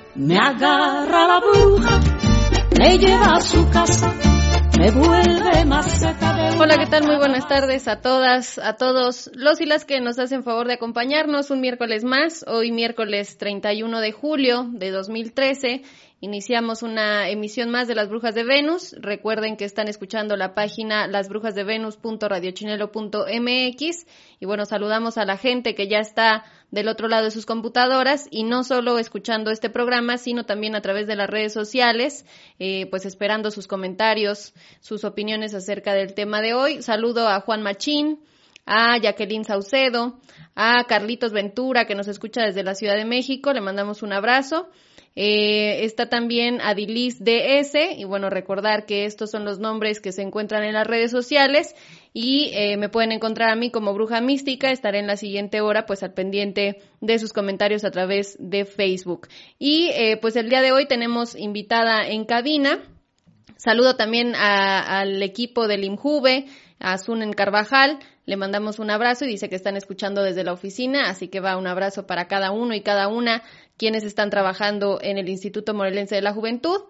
Me agarra la bruja, me lleva a su casa, me vuelve maceta de... Hola, ¿qué tal? Muy buenas tardes a todas, a todos los y las que nos hacen favor de acompañarnos un miércoles más. Hoy miércoles 31 de julio de 2013 iniciamos una emisión más de Las Brujas de Venus. Recuerden que están escuchando la página lasbrujasdevenus.radiochinelo.mx y bueno, saludamos a la gente que ya está del otro lado de sus computadoras y no solo escuchando este programa, sino también a través de las redes sociales, pues esperando sus comentarios, sus opiniones acerca del tema de hoy. Saludo a Juan Machín, a Jacqueline Saucedo, a Carlitos Ventura, que nos escucha desde la Ciudad de México, le mandamos un abrazo. Está también Adilis DS, y bueno, recordar que estos son los nombres que se encuentran en las redes sociales, y me pueden encontrar a mí como Bruja Mística. Estaré en la siguiente hora pues al pendiente de sus comentarios a través de Facebook. Y pues el día de hoy tenemos invitada en cabina. Saludo también al equipo del IMJUVE, a Sunen Carvajal, le mandamos un abrazo y dice que están escuchando desde la oficina, así que va un abrazo para cada uno y cada una quienes están trabajando en el Instituto Morelense de la Juventud.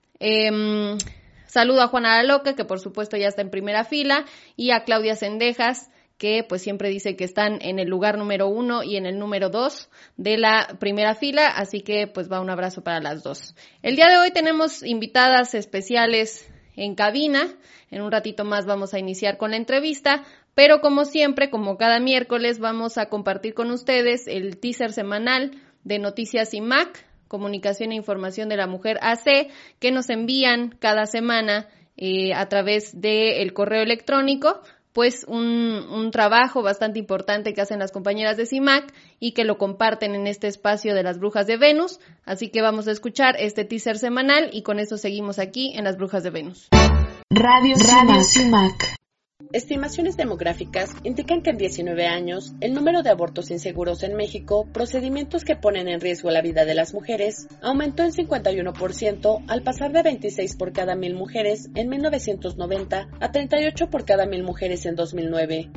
Saludo a Juana la Loca, que por supuesto ya está en primera fila, y a Claudia Cendejas, que pues siempre dice que están en el lugar número 1 y en el número 2 de la primera fila, así que pues va un abrazo para las dos. El día de hoy tenemos invitadas especiales en cabina. En un ratito más vamos a iniciar con la entrevista, pero como siempre, como cada miércoles, vamos a compartir con ustedes el teaser semanal de Noticias IMAC, Comunicación e Información de la Mujer AC, que nos envían cada semana a través del correo electrónico, pues un trabajo bastante importante que hacen las compañeras de CIMAC y que lo comparten en este espacio de Las Brujas de Venus. Así que vamos a escuchar este teaser semanal y con eso seguimos aquí en Las Brujas de Venus. Radio CIMAC. Estimaciones demográficas indican que en 19 años, el número de abortos inseguros en México, procedimientos que ponen en riesgo la vida de las mujeres, aumentó en 51% al pasar de 26 por cada 1,000 mujeres en 1990 a 38 por cada 1,000 mujeres en 2009.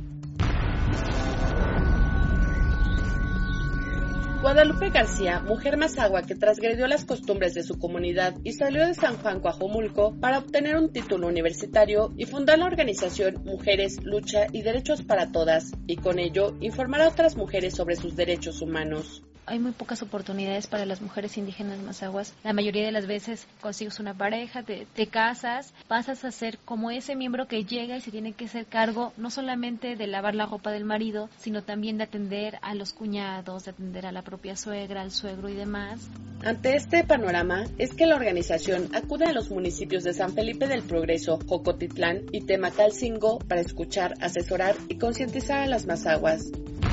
Guadalupe García, mujer mazahua que transgredió las costumbres de su comunidad y salió de San Juan Coajomulco para obtener un título universitario y fundar la organización Mujeres, Lucha y Derechos para Todas, y con ello informar a otras mujeres sobre sus derechos humanos. Hay muy pocas oportunidades para las mujeres indígenas mazahuas. La mayoría de las veces consigues una pareja, te casas, pasas a ser como ese miembro que llega y se tiene que hacer cargo no solamente de lavar la ropa del marido, sino también de atender a los cuñados, de atender a la propia suegra, al suegro y demás. Ante este panorama es que la organización acude a los municipios de San Felipe del Progreso, Jocotitlán y Temacalcingo para escuchar, asesorar y concientizar a las mazahuas.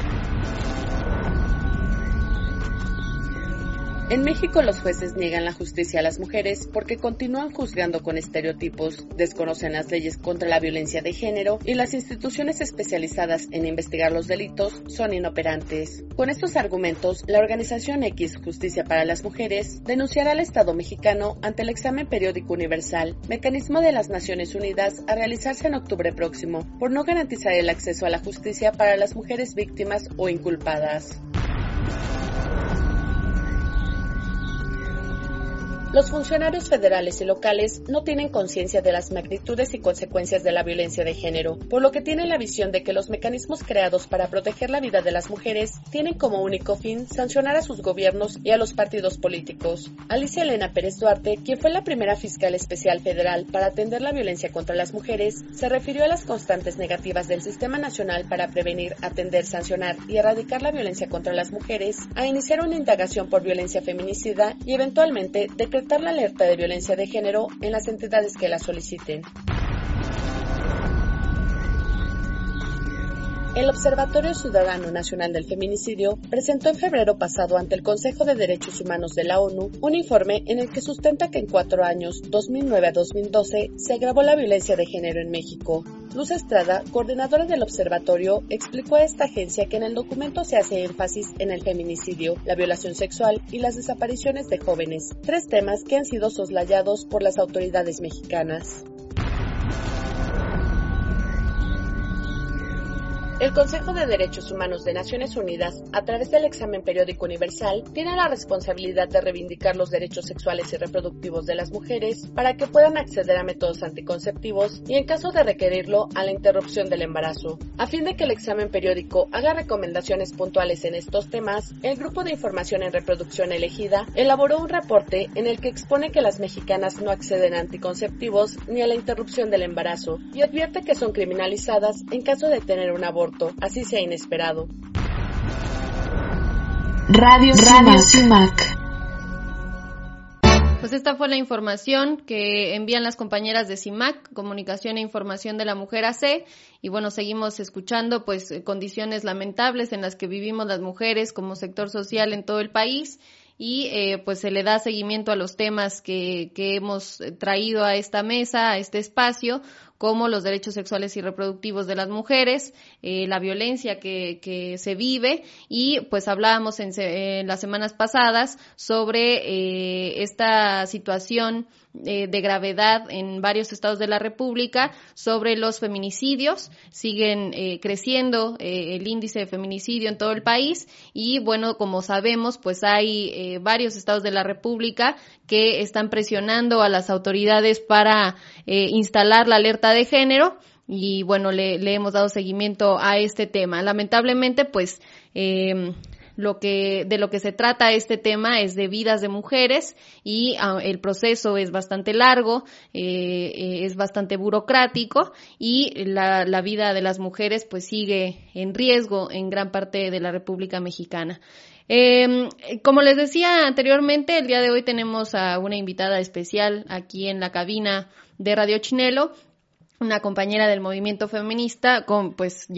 En México los jueces niegan la justicia a las mujeres porque continúan juzgando con estereotipos, desconocen las leyes contra la violencia de género y las instituciones especializadas en investigar los delitos son inoperantes. Con estos argumentos, la organización X Justicia para las Mujeres denunciará al Estado mexicano ante el Examen Periódico Universal, mecanismo de las Naciones Unidas a realizarse en octubre próximo, por no garantizar el acceso a la justicia para las mujeres víctimas o inculpadas. Los funcionarios federales y locales no tienen conciencia de las magnitudes y consecuencias de la violencia de género, por lo que tienen la visión de que los mecanismos creados para proteger la vida de las mujeres tienen como único fin sancionar a sus gobiernos y a los partidos políticos. Alicia Elena Pérez Duarte, quien fue la primera fiscal especial federal para atender la violencia contra las mujeres, se refirió a las constantes negativas del Sistema Nacional para prevenir, atender, sancionar y erradicar la violencia contra las mujeres, a iniciar una indagación por violencia feminicida y eventualmente decretar la alerta de violencia de género en las entidades que la soliciten. El Observatorio Ciudadano Nacional del Feminicidio presentó en febrero pasado ante el Consejo de Derechos Humanos de la ONU un informe en el que sustenta que en 4 años, 2009 a 2012, se agravó la violencia de género en México. Luz Estrada, coordinadora del observatorio, explicó a esta agencia que en el documento se hace énfasis en el feminicidio, la violación sexual y las desapariciones de jóvenes, 3 temas que han sido soslayados por las autoridades mexicanas. El Consejo de Derechos Humanos de Naciones Unidas, a través del Examen Periódico Universal, tiene la responsabilidad de reivindicar los derechos sexuales y reproductivos de las mujeres para que puedan acceder a métodos anticonceptivos y, en caso de requerirlo, a la interrupción del embarazo. A fin de que el examen periódico haga recomendaciones puntuales en estos temas, el Grupo de Información en Reproducción elegida elaboró un reporte en el que expone que las mexicanas no acceden a anticonceptivos ni a la interrupción del embarazo y advierte que son criminalizadas en caso de tener un aborto, así sea inesperado. Radio CIMAC. Pues esta fue la información que envían las compañeras de CIMAC, Comunicación e Información de la Mujer AC, y bueno, seguimos escuchando pues condiciones lamentables en las que vivimos las mujeres como sector social en todo el país, y pues se le da seguimiento a los temas que hemos traído a esta mesa, a este espacio, como los derechos sexuales y reproductivos de las mujeres, la violencia que se vive, y pues hablábamos en las semanas pasadas sobre esta situación de gravedad en varios estados de la República sobre los feminicidios. Siguen creciendo el índice de feminicidio en todo el país, y bueno, como sabemos, pues hay varios estados de la República que están presionando a las autoridades para instalar la alerta de género, y bueno, le hemos dado seguimiento a este tema. Lamentablemente, pues de lo que se trata este tema es de vidas de mujeres, y el proceso es bastante largo, es bastante burocrático, y la vida de las mujeres pues sigue en riesgo en gran parte de la República Mexicana. Como les decía anteriormente, el día de hoy tenemos a una invitada especial aquí en la cabina de Radio Chinelo, una compañera del movimiento feminista con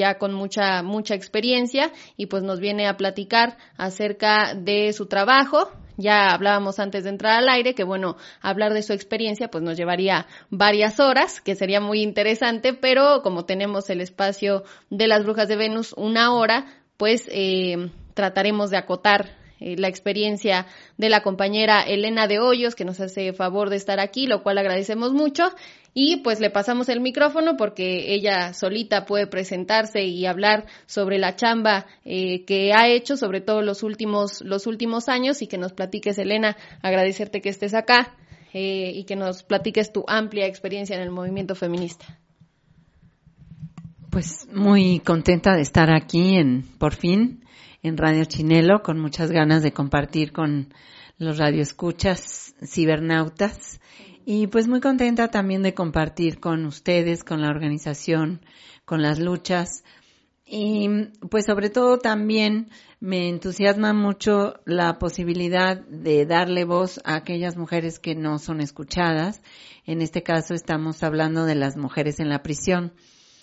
mucha experiencia, y pues nos viene a platicar acerca de su trabajo. Ya hablábamos antes de entrar al aire que bueno, hablar de su experiencia pues nos llevaría varias horas, que sería muy interesante, pero como tenemos el espacio de las Brujas de Venus 1 hora, pues trataremos de acotar la experiencia de la compañera Elena de Hoyos, que nos hace favor de estar aquí, lo cual agradecemos mucho. Y pues le pasamos el micrófono porque ella solita puede presentarse y hablar sobre la chamba que ha hecho, sobre todo los últimos años, y que nos platiques, Elena, agradecerte que estés acá y que nos platiques tu amplia experiencia en el movimiento feminista. Pues muy contenta de estar aquí por fin en Radio Chinelo, con muchas ganas de compartir con los radioescuchas cibernautas, y pues muy contenta también de compartir con ustedes, con la organización, con las luchas, y pues sobre todo también me entusiasma mucho la posibilidad de darle voz a aquellas mujeres que no son escuchadas. En este caso estamos hablando de las mujeres en la prisión.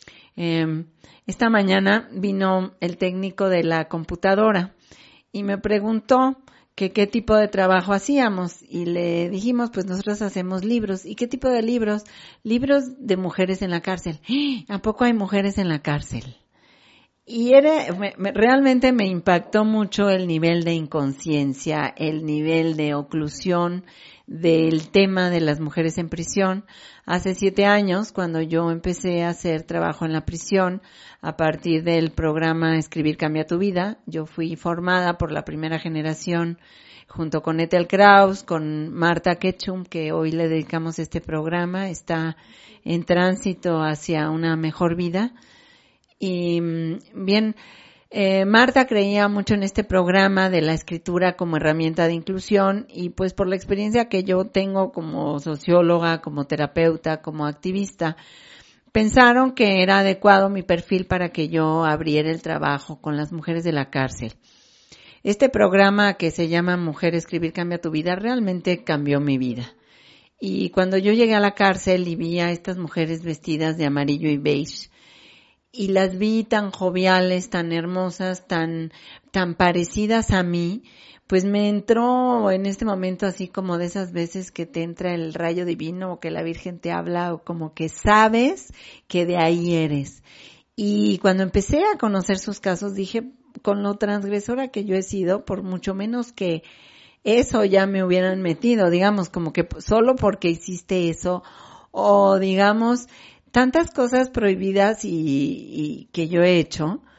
Esta mañana vino el técnico de la computadora y me preguntó que qué tipo de trabajo hacíamos, y le dijimos, pues nosotros hacemos libros. ¿Y qué tipo de libros? Libros de mujeres en la cárcel. ¿A poco hay mujeres en la cárcel? Y realmente me impactó mucho el nivel de inconsciencia, el nivel de oclusión del tema de las mujeres en prisión. Hace 7 años, cuando yo empecé a hacer trabajo en la prisión, a partir del programa Escribir Cambia Tu Vida, yo fui formada por la primera generación junto con Ethel Kraus, con Marta Ketchum, que hoy le dedicamos este programa, está en tránsito hacia una mejor vida. Y bien, Marta creía mucho en este programa de la escritura como herramienta de inclusión, y pues por la experiencia que yo tengo como socióloga, como terapeuta, como activista, pensaron que era adecuado mi perfil para que yo abriera el trabajo con las mujeres de la cárcel. Este programa, que se llama Mujer Escribir Cambia Tu Vida, realmente cambió mi vida. Y cuando yo llegué a la cárcel y vi a estas mujeres vestidas de amarillo y beige, y las vi tan joviales, tan hermosas, tan parecidas a mí, pues me entró en este momento así como de esas veces que te entra el rayo divino, o que la Virgen te habla, o como que sabes que de ahí eres. Y cuando empecé a conocer sus casos, dije, con lo transgresora que yo he sido, por mucho menos que eso ya me hubieran metido, digamos, como que solo porque hiciste eso, o digamos, tantas cosas prohibidas y que yo he hecho,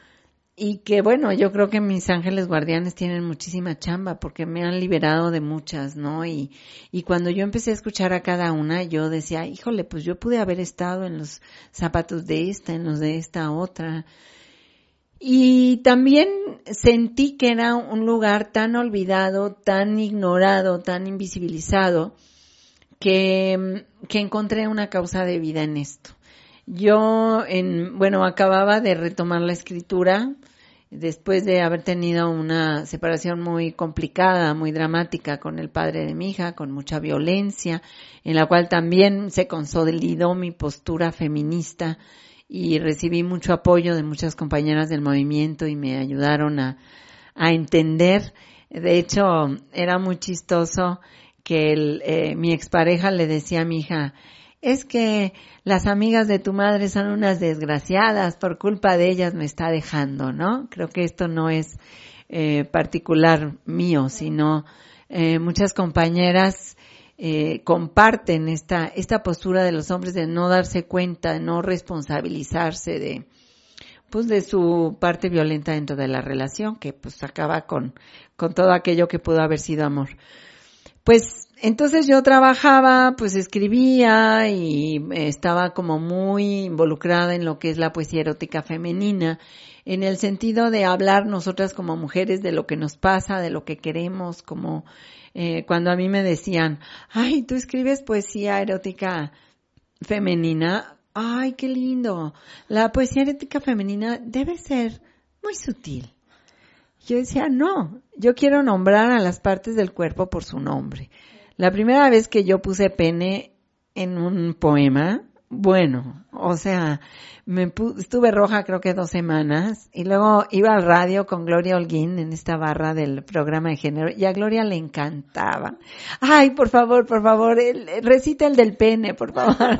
y que bueno, yo creo que mis ángeles guardianes tienen muchísima chamba porque me han liberado de muchas, ¿no? Y cuando yo empecé a escuchar a cada una, yo decía, híjole, pues yo pude haber estado en los zapatos de esta, en los de esta otra. Y también sentí que era un lugar tan olvidado, tan ignorado, tan invisibilizado, que encontré una causa de vida en esto. Yo, acababa de retomar la escritura después de haber tenido una separación muy complicada, muy dramática con el padre de mi hija, con mucha violencia, en la cual también se consolidó mi postura feminista y recibí mucho apoyo de muchas compañeras del movimiento y me ayudaron a entender. De hecho, era muy chistoso que mi expareja le decía a mi hija, es que las amigas de tu madre son unas desgraciadas, por culpa de ellas me está dejando, ¿no? Creo que esto no es particular mío, sino muchas compañeras comparten esta postura de los hombres de no darse cuenta, de no responsabilizarse de su parte violenta dentro de la relación, que pues acaba con todo aquello que pudo haber sido amor. Pues entonces yo trabajaba, pues escribía y estaba como muy involucrada en lo que es la poesía erótica femenina, en el sentido de hablar nosotras como mujeres de lo que nos pasa, de lo que queremos, como cuando a mí me decían, ay, tú escribes poesía erótica femenina, ay, qué lindo, la poesía erótica femenina debe ser muy sutil. Yo decía, no, yo quiero nombrar a las partes del cuerpo por su nombre. La primera vez que yo puse pene en un poema, bueno, o sea, estuve roja creo que 2 semanas y luego iba al radio con Gloria Holguín en esta barra del programa de género y a Gloria le encantaba. Ay, por favor, recita el del pene, por favor.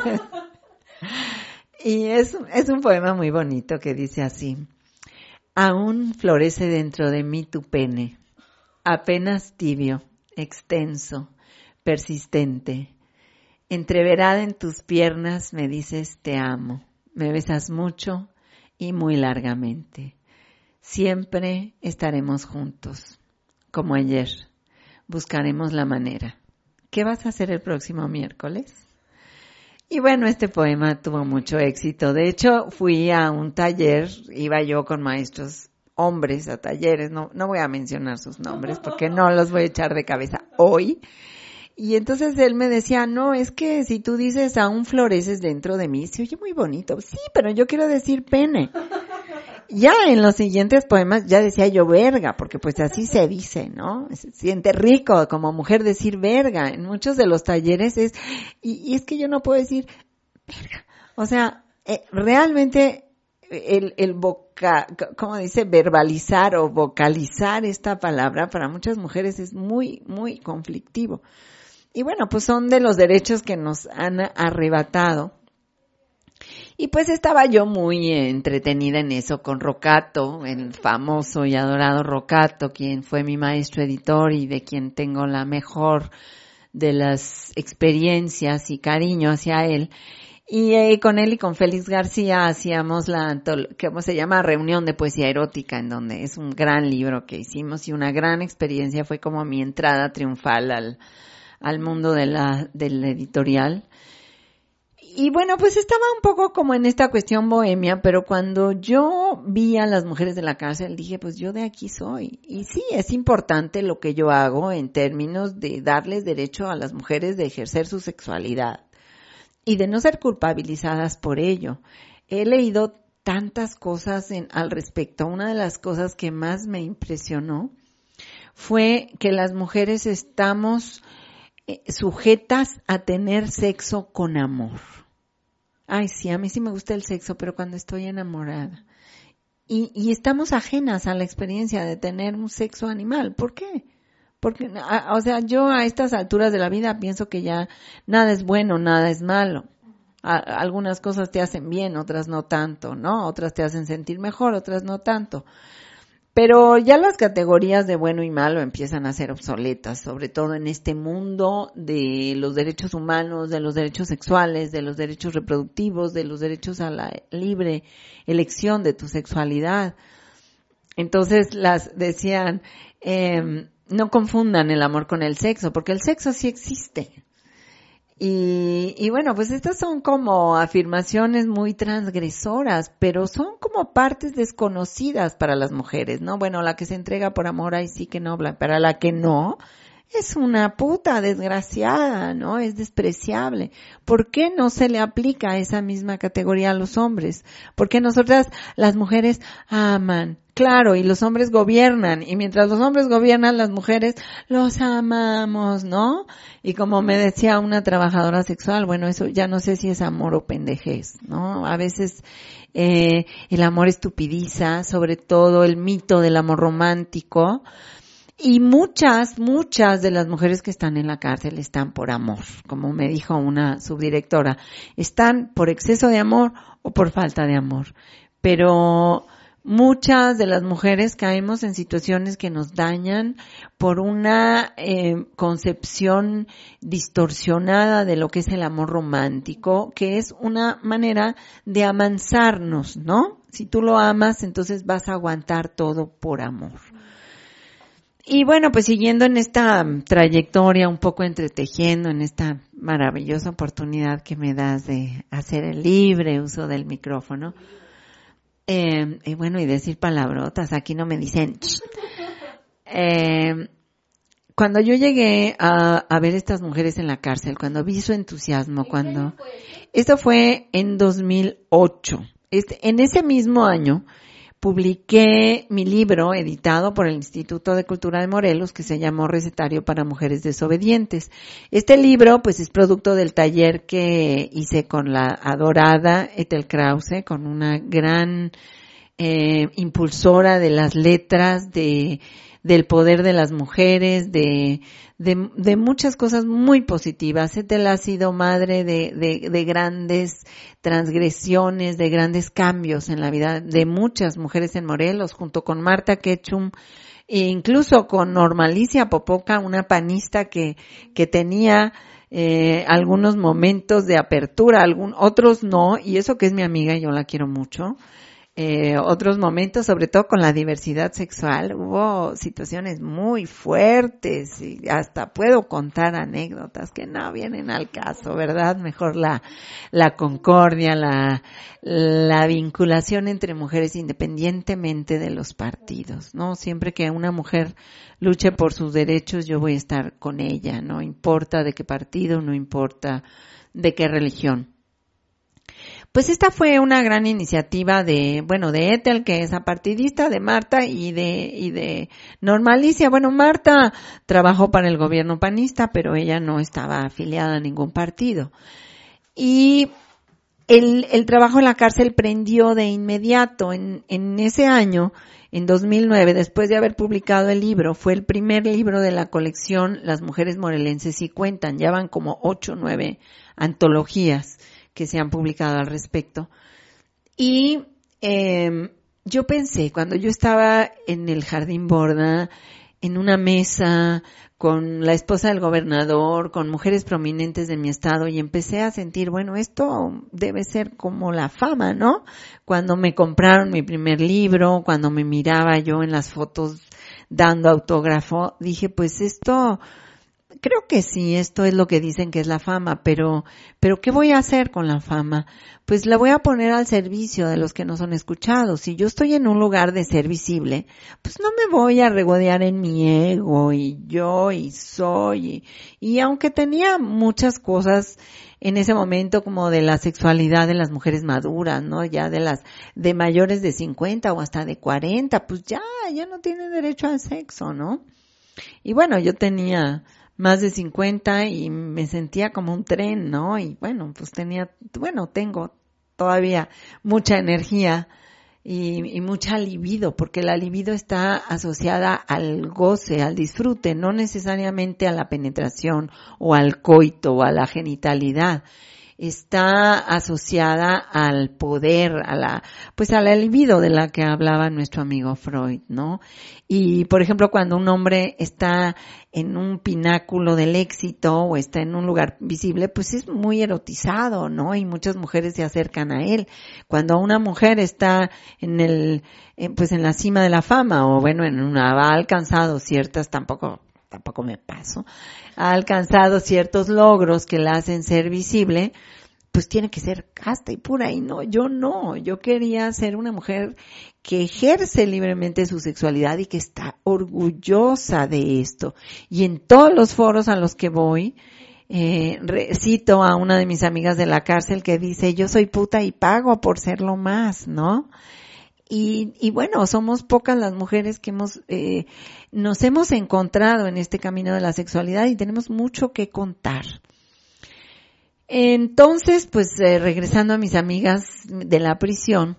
Y es un poema muy bonito que dice así. Aún florece dentro de mí tu pene, apenas tibio, extenso, persistente. Entreverada en tus piernas me dices te amo, me besas mucho y muy largamente. Siempre estaremos juntos, como ayer. Buscaremos la manera. ¿Qué vas a hacer el próximo miércoles? Y bueno, este poema tuvo mucho éxito. De hecho, fui a un taller, iba yo con maestros hombres a talleres, no voy a mencionar sus nombres porque no los voy a echar de cabeza hoy. Y entonces él me decía, no, es que si tú dices aún floreces dentro de mí, se oye muy bonito. Sí, pero yo quiero decir pene. Ya en los siguientes poemas ya decía yo verga, porque pues así se dice, ¿no? Se siente rico como mujer decir verga. En muchos de los talleres y es que yo no puedo decir verga. O sea, realmente ¿cómo dice? Verbalizar o vocalizar esta palabra para muchas mujeres es muy, muy conflictivo. Y bueno, pues son de los derechos que nos han arrebatado. Y pues estaba yo muy entretenida en eso con Roccato, el famoso y adorado Roccato, quien fue mi maestro editor y de quien tengo la mejor de las experiencias y cariño hacia él. Y con él y con Félix García hacíamos ¿cómo se llama? Reunión de poesía erótica, en donde es un gran libro que hicimos y una gran experiencia. Fue como mi entrada triunfal al mundo del editorial. Y bueno, pues estaba un poco como en esta cuestión bohemia, pero cuando yo vi a las mujeres de la cárcel dije, pues yo de aquí soy. Y sí, es importante lo que yo hago en términos de darles derecho a las mujeres de ejercer su sexualidad y de no ser culpabilizadas por ello. He leído tantas cosas al respecto. Una de las cosas que más me impresionó fue que las mujeres estamos sujetas a tener sexo con amor. Ay, sí, a mí sí me gusta el sexo, pero cuando estoy enamorada. Y estamos ajenas a la experiencia de tener un sexo animal. ¿Por qué? Porque, o sea, yo a estas alturas de la vida pienso que ya nada es bueno, nada es malo. Algunas cosas te hacen bien, otras no tanto, ¿no? Otras te hacen sentir mejor, otras no tanto. Pero ya las categorías de bueno y malo empiezan a ser obsoletas, sobre todo en este mundo de los derechos humanos, de los derechos sexuales, de los derechos reproductivos, de los derechos a la libre elección de tu sexualidad. Entonces las decían, no confundan el amor con el sexo, porque el sexo sí existe. Y bueno, pues estas son como afirmaciones muy transgresoras, pero son como partes desconocidas para las mujeres, ¿no? Bueno, la que se entrega por amor, ahí sí que no, para la que no, es una puta desgraciada, ¿no? Es despreciable. ¿Por qué no se le aplica esa misma categoría a los hombres? Porque nosotras, las mujeres, aman. Claro, y los hombres gobiernan, y mientras los hombres gobiernan, las mujeres los amamos, ¿no? Y como me decía una trabajadora sexual, bueno, eso ya no sé si es amor o pendejez, ¿no? A veces el amor estupidiza, sobre todo el mito del amor romántico, y muchas de las mujeres que están en la cárcel están por amor, como me dijo una subdirectora, están por exceso de amor o por falta de amor, pero muchas de las mujeres caemos en situaciones que nos dañan por una concepción distorsionada de lo que es el amor romántico, que es una manera de amansarnos, ¿no? Si tú lo amas, entonces vas a aguantar todo por amor. Y bueno, pues siguiendo en esta trayectoria, un poco entretejiendo en esta maravillosa oportunidad que me das de hacer el libre uso del micrófono, y bueno, y decir palabrotas, aquí no me dicen, cuando yo llegué a ver estas mujeres en la cárcel, cuando vi su entusiasmo, esto fue en 2008, en ese mismo año, publiqué mi libro editado por el Instituto de Cultura de Morelos que se llamó Recetario para Mujeres Desobedientes. Este libro pues es producto del taller que hice con la adorada Ethel Krause, con una gran impulsora de las letras, del poder de las mujeres, de muchas cosas muy positivas. Ethel ha sido madre de grandes transgresiones, de grandes cambios en la vida de muchas mujeres en Morelos, junto con Marta Ketchum, e incluso con Normalicia Popoca, una panista que tenía algunos momentos de apertura, otros no, y eso que es mi amiga y yo la quiero mucho. Otros momentos, sobre todo con la diversidad sexual, hubo situaciones muy fuertes y hasta puedo contar anécdotas que no vienen al caso, ¿verdad? Mejor la concordia, la vinculación entre mujeres independientemente de los partidos, ¿no? Siempre que una mujer luche por sus derechos, yo voy a estar con ella, no importa de qué partido, no importa de qué religión. Pues esta fue una gran iniciativa de Ethel, que es apartidista, de Marta y de Normalicia. Bueno, Marta trabajó para el gobierno panista, pero ella no estaba afiliada a ningún partido. Y el trabajo en la cárcel prendió de inmediato. En ese año, en 2009, después de haber publicado el libro, fue el primer libro de la colección Las Mujeres Morelenses sí Cuentan. Ya van como 8 o 9 antologías que se han publicado al respecto. Y yo pensé, cuando yo estaba en el Jardín Borda, en una mesa con la esposa del gobernador, con mujeres prominentes de mi estado, y empecé a sentir, bueno, esto debe ser como la fama, ¿no? Cuando me compraron mi primer libro, cuando me miraba yo en las fotos dando autógrafo, dije, pues esto... Creo que sí, esto es lo que dicen que es la fama, pero ¿qué voy a hacer con la fama? Pues la voy a poner al servicio de los que no son escuchados. Si yo estoy en un lugar de ser visible, pues no me voy a regodear en mi ego y yo y soy. Y aunque tenía muchas cosas en ese momento como de la sexualidad de las mujeres maduras, ¿no? Ya de mayores de 50 o hasta de 40, pues ya no tienen derecho al sexo, ¿no? Y bueno, yo tenía más de 50 y me sentía como un tren, ¿no? Y bueno, pues tengo todavía mucha energía y mucha libido, porque la libido está asociada al goce, al disfrute, no necesariamente a la penetración o al coito o a la genitalidad. está asociada al poder, a la libido de la que hablaba nuestro amigo Freud, ¿no? Y, por ejemplo, cuando un hombre está en un pináculo del éxito o está en un lugar visible, pues es muy erotizado, ¿no? Y muchas mujeres se acercan a él. Cuando una mujer está en la cima de la fama, o bueno, ha alcanzado ciertas, tampoco me paso, ha alcanzado ciertos logros que la hacen ser visible, pues tiene que ser casta y pura, y yo quería ser una mujer que ejerce libremente su sexualidad y que está orgullosa de esto. Y en todos los foros a los que voy, cito a una de mis amigas de la cárcel que dice, yo soy puta y pago por serlo más, ¿no? Y bueno, somos pocas las mujeres que nos hemos encontrado en este camino de la sexualidad y tenemos mucho que contar. Entonces, pues regresando a mis amigas de la prisión,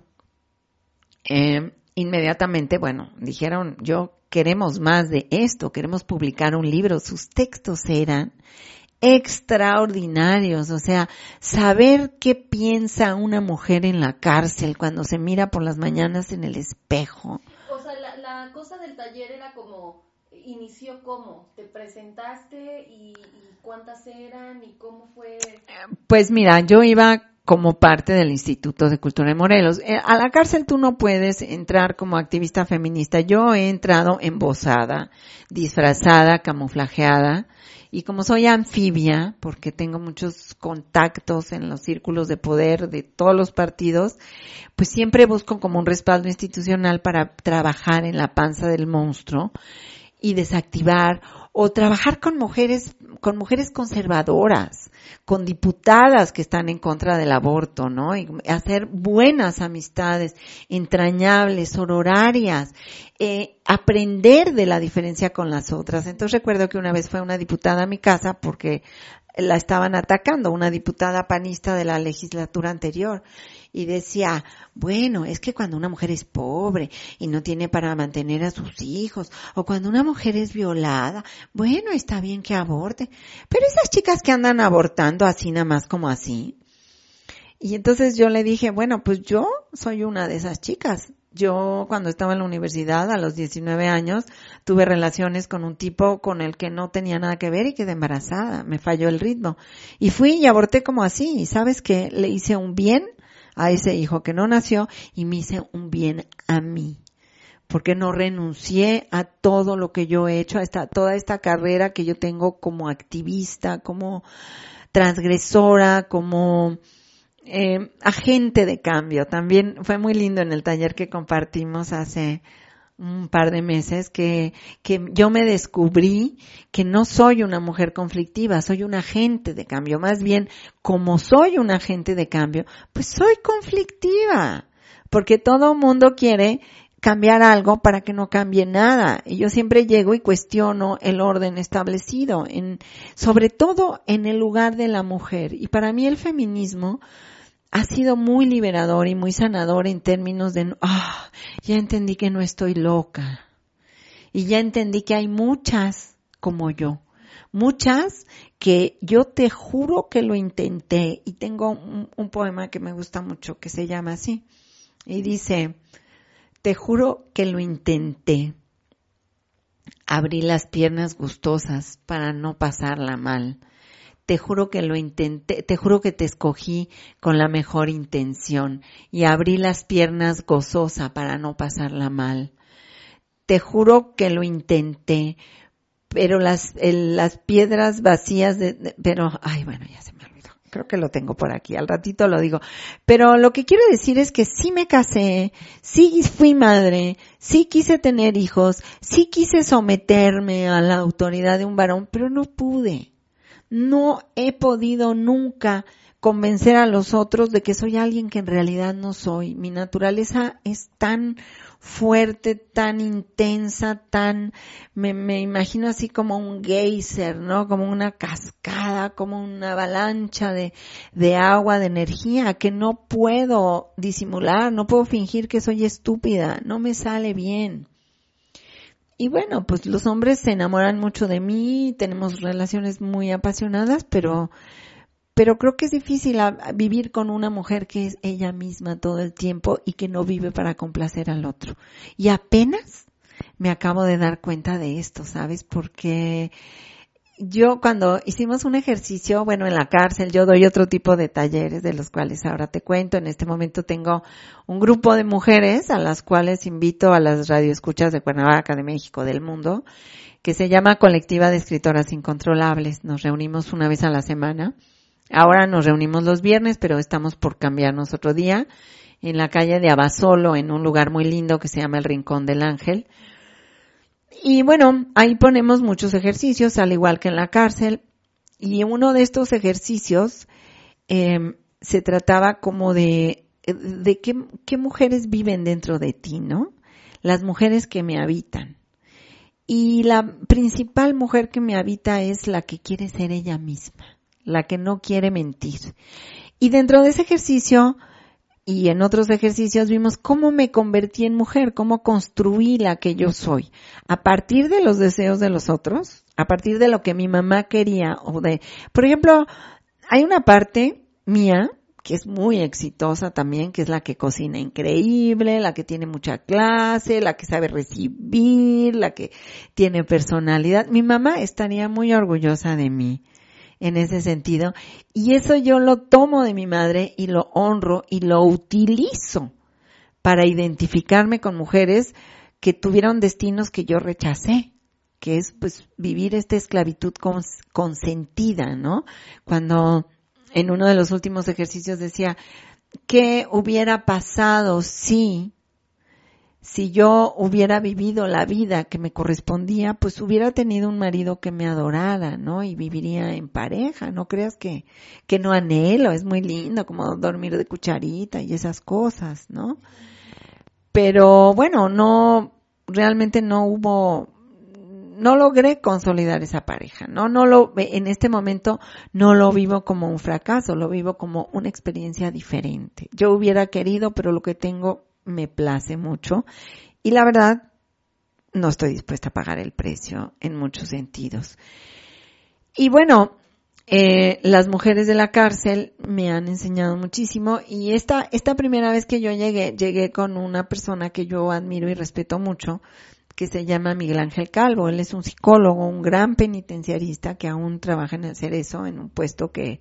inmediatamente, bueno, dijeron, queremos más de esto, queremos publicar un libro. Sus textos eran extraordinarios, o sea, saber qué piensa una mujer en la cárcel cuando se mira por las mañanas en el espejo. O sea, la cosa del taller era como, inició cómo, te presentaste y cuántas eran y cómo fue. Pues mira, yo iba como parte del Instituto de Cultura de Morelos. A la cárcel tú no puedes entrar como activista feminista. Yo he entrado embosada, disfrazada, camuflajeada. Y como soy anfibia, porque tengo muchos contactos en los círculos de poder de todos los partidos, pues siempre busco como un respaldo institucional para trabajar en la panza del monstruo y desactivar o trabajar con mujeres conservadoras, con diputadas que están en contra del aborto, ¿no? Y hacer buenas amistades, entrañables, sororarias, aprender de la diferencia con las otras. Entonces recuerdo que una vez fue una diputada a mi casa porque la estaban atacando, una diputada panista de la legislatura anterior. Y decía, bueno, es que cuando una mujer es pobre y no tiene para mantener a sus hijos, o cuando una mujer es violada, bueno, está bien que aborte. Pero esas chicas que andan abortando así nada más como así. Y entonces yo le dije, bueno, pues yo soy una de esas chicas. Yo cuando estaba en la universidad a los 19 años tuve relaciones con un tipo con el que no tenía nada que ver y quedé embarazada. Me falló el ritmo. Y fui y aborté como así. ¿Y sabes qué? Le hice un bien a ese hijo que no nació y me hice un bien a mí, porque no renuncié a todo lo que yo he hecho, a toda esta carrera que yo tengo como activista, como transgresora, como agente de cambio. También fue muy lindo en el taller que compartimos hace un par de meses que yo me descubrí que no soy una mujer conflictiva, soy un agente de cambio. Más bien, como soy un agente de cambio, pues soy conflictiva, porque todo mundo quiere cambiar algo para que no cambie nada. Y yo siempre llego y cuestiono el orden establecido, sobre todo en el lugar de la mujer. Y para mí el feminismo ha sido muy liberador y muy sanador en términos de, ya entendí que no estoy loca. Y ya entendí que hay muchas como yo. Muchas que yo te juro que lo intenté. Y tengo un poema que me gusta mucho que se llama así. Y dice, te juro que lo intenté. Abrí las piernas gustosas para no pasarla mal. Te juro que lo intenté, te juro que te escogí con la mejor intención y abrí las piernas gozosa para no pasarla mal. Te juro que lo intenté, pero las piedras vacías bueno, ya se me olvidó. Creo que lo tengo por aquí, al ratito lo digo. Pero lo que quiero decir es que sí me casé, sí fui madre, sí quise tener hijos, sí quise someterme a la autoridad de un varón, pero no pude. No he podido nunca convencer a los otros de que soy alguien que en realidad no soy. Mi naturaleza es tan fuerte, tan intensa, me imagino así como un geyser, ¿no? Como una cascada, como una avalancha de agua, de energía, que no puedo disimular, no puedo fingir que soy estúpida, no me sale bien. Y bueno, pues los hombres se enamoran mucho de mí, tenemos relaciones muy apasionadas, pero pero creo que es difícil vivir con una mujer que es ella misma todo el tiempo y que no vive para complacer al otro. Y apenas me acabo de dar cuenta de esto, ¿sabes? Porque yo cuando hicimos un ejercicio, bueno, en la cárcel, yo doy otro tipo de talleres de los cuales ahora te cuento. En este momento tengo un grupo de mujeres a las cuales invito a las radioescuchas de Cuernavaca, de México, del mundo, que se llama Colectiva de Escritoras Incontrolables. Nos reunimos una vez a la semana. Ahora nos reunimos los viernes, pero estamos por cambiarnos otro día en la calle de Abasolo, en un lugar muy lindo que se llama el Rincón del Ángel. Y bueno, ahí ponemos muchos ejercicios, al igual que en la cárcel. Y uno de estos ejercicios se trataba como de qué mujeres viven dentro de ti, ¿no? Las mujeres que me habitan. Y la principal mujer que me habita es la que quiere ser ella misma, la que no quiere mentir. Y dentro de ese ejercicio y en otros ejercicios vimos cómo me convertí en mujer, cómo construí la que yo soy, a partir de los deseos de los otros, a partir de lo que mi mamá quería, por ejemplo, hay una parte mía que es muy exitosa también, que es la que cocina increíble, la que tiene mucha clase, la que sabe recibir, la que tiene personalidad. Mi mamá estaría muy orgullosa de mí en ese sentido, y eso yo lo tomo de mi madre y lo honro y lo utilizo para identificarme con mujeres que tuvieron destinos que yo rechacé, que es pues vivir esta esclavitud consentida, ¿no? Cuando en uno de los últimos ejercicios decía, ¿qué hubiera pasado si yo hubiera vivido la vida que me correspondía? Pues hubiera tenido un marido que me adorara, ¿no? Y viviría en pareja. No creas que no anhelo, es muy lindo como dormir de cucharita y esas cosas, ¿no? Pero bueno, realmente no logré consolidar esa pareja, en este momento no lo vivo como un fracaso, lo vivo como una experiencia diferente. Yo hubiera querido, pero lo que tengo me place mucho y la verdad no estoy dispuesta a pagar el precio en muchos sentidos. Y bueno, las mujeres de la cárcel me han enseñado muchísimo y esta primera vez que yo llegué con una persona que yo admiro y respeto mucho, que se llama Miguel Ángel Calvo. Él es un psicólogo, un gran penitenciarista que aún trabaja en hacer eso, en un puesto que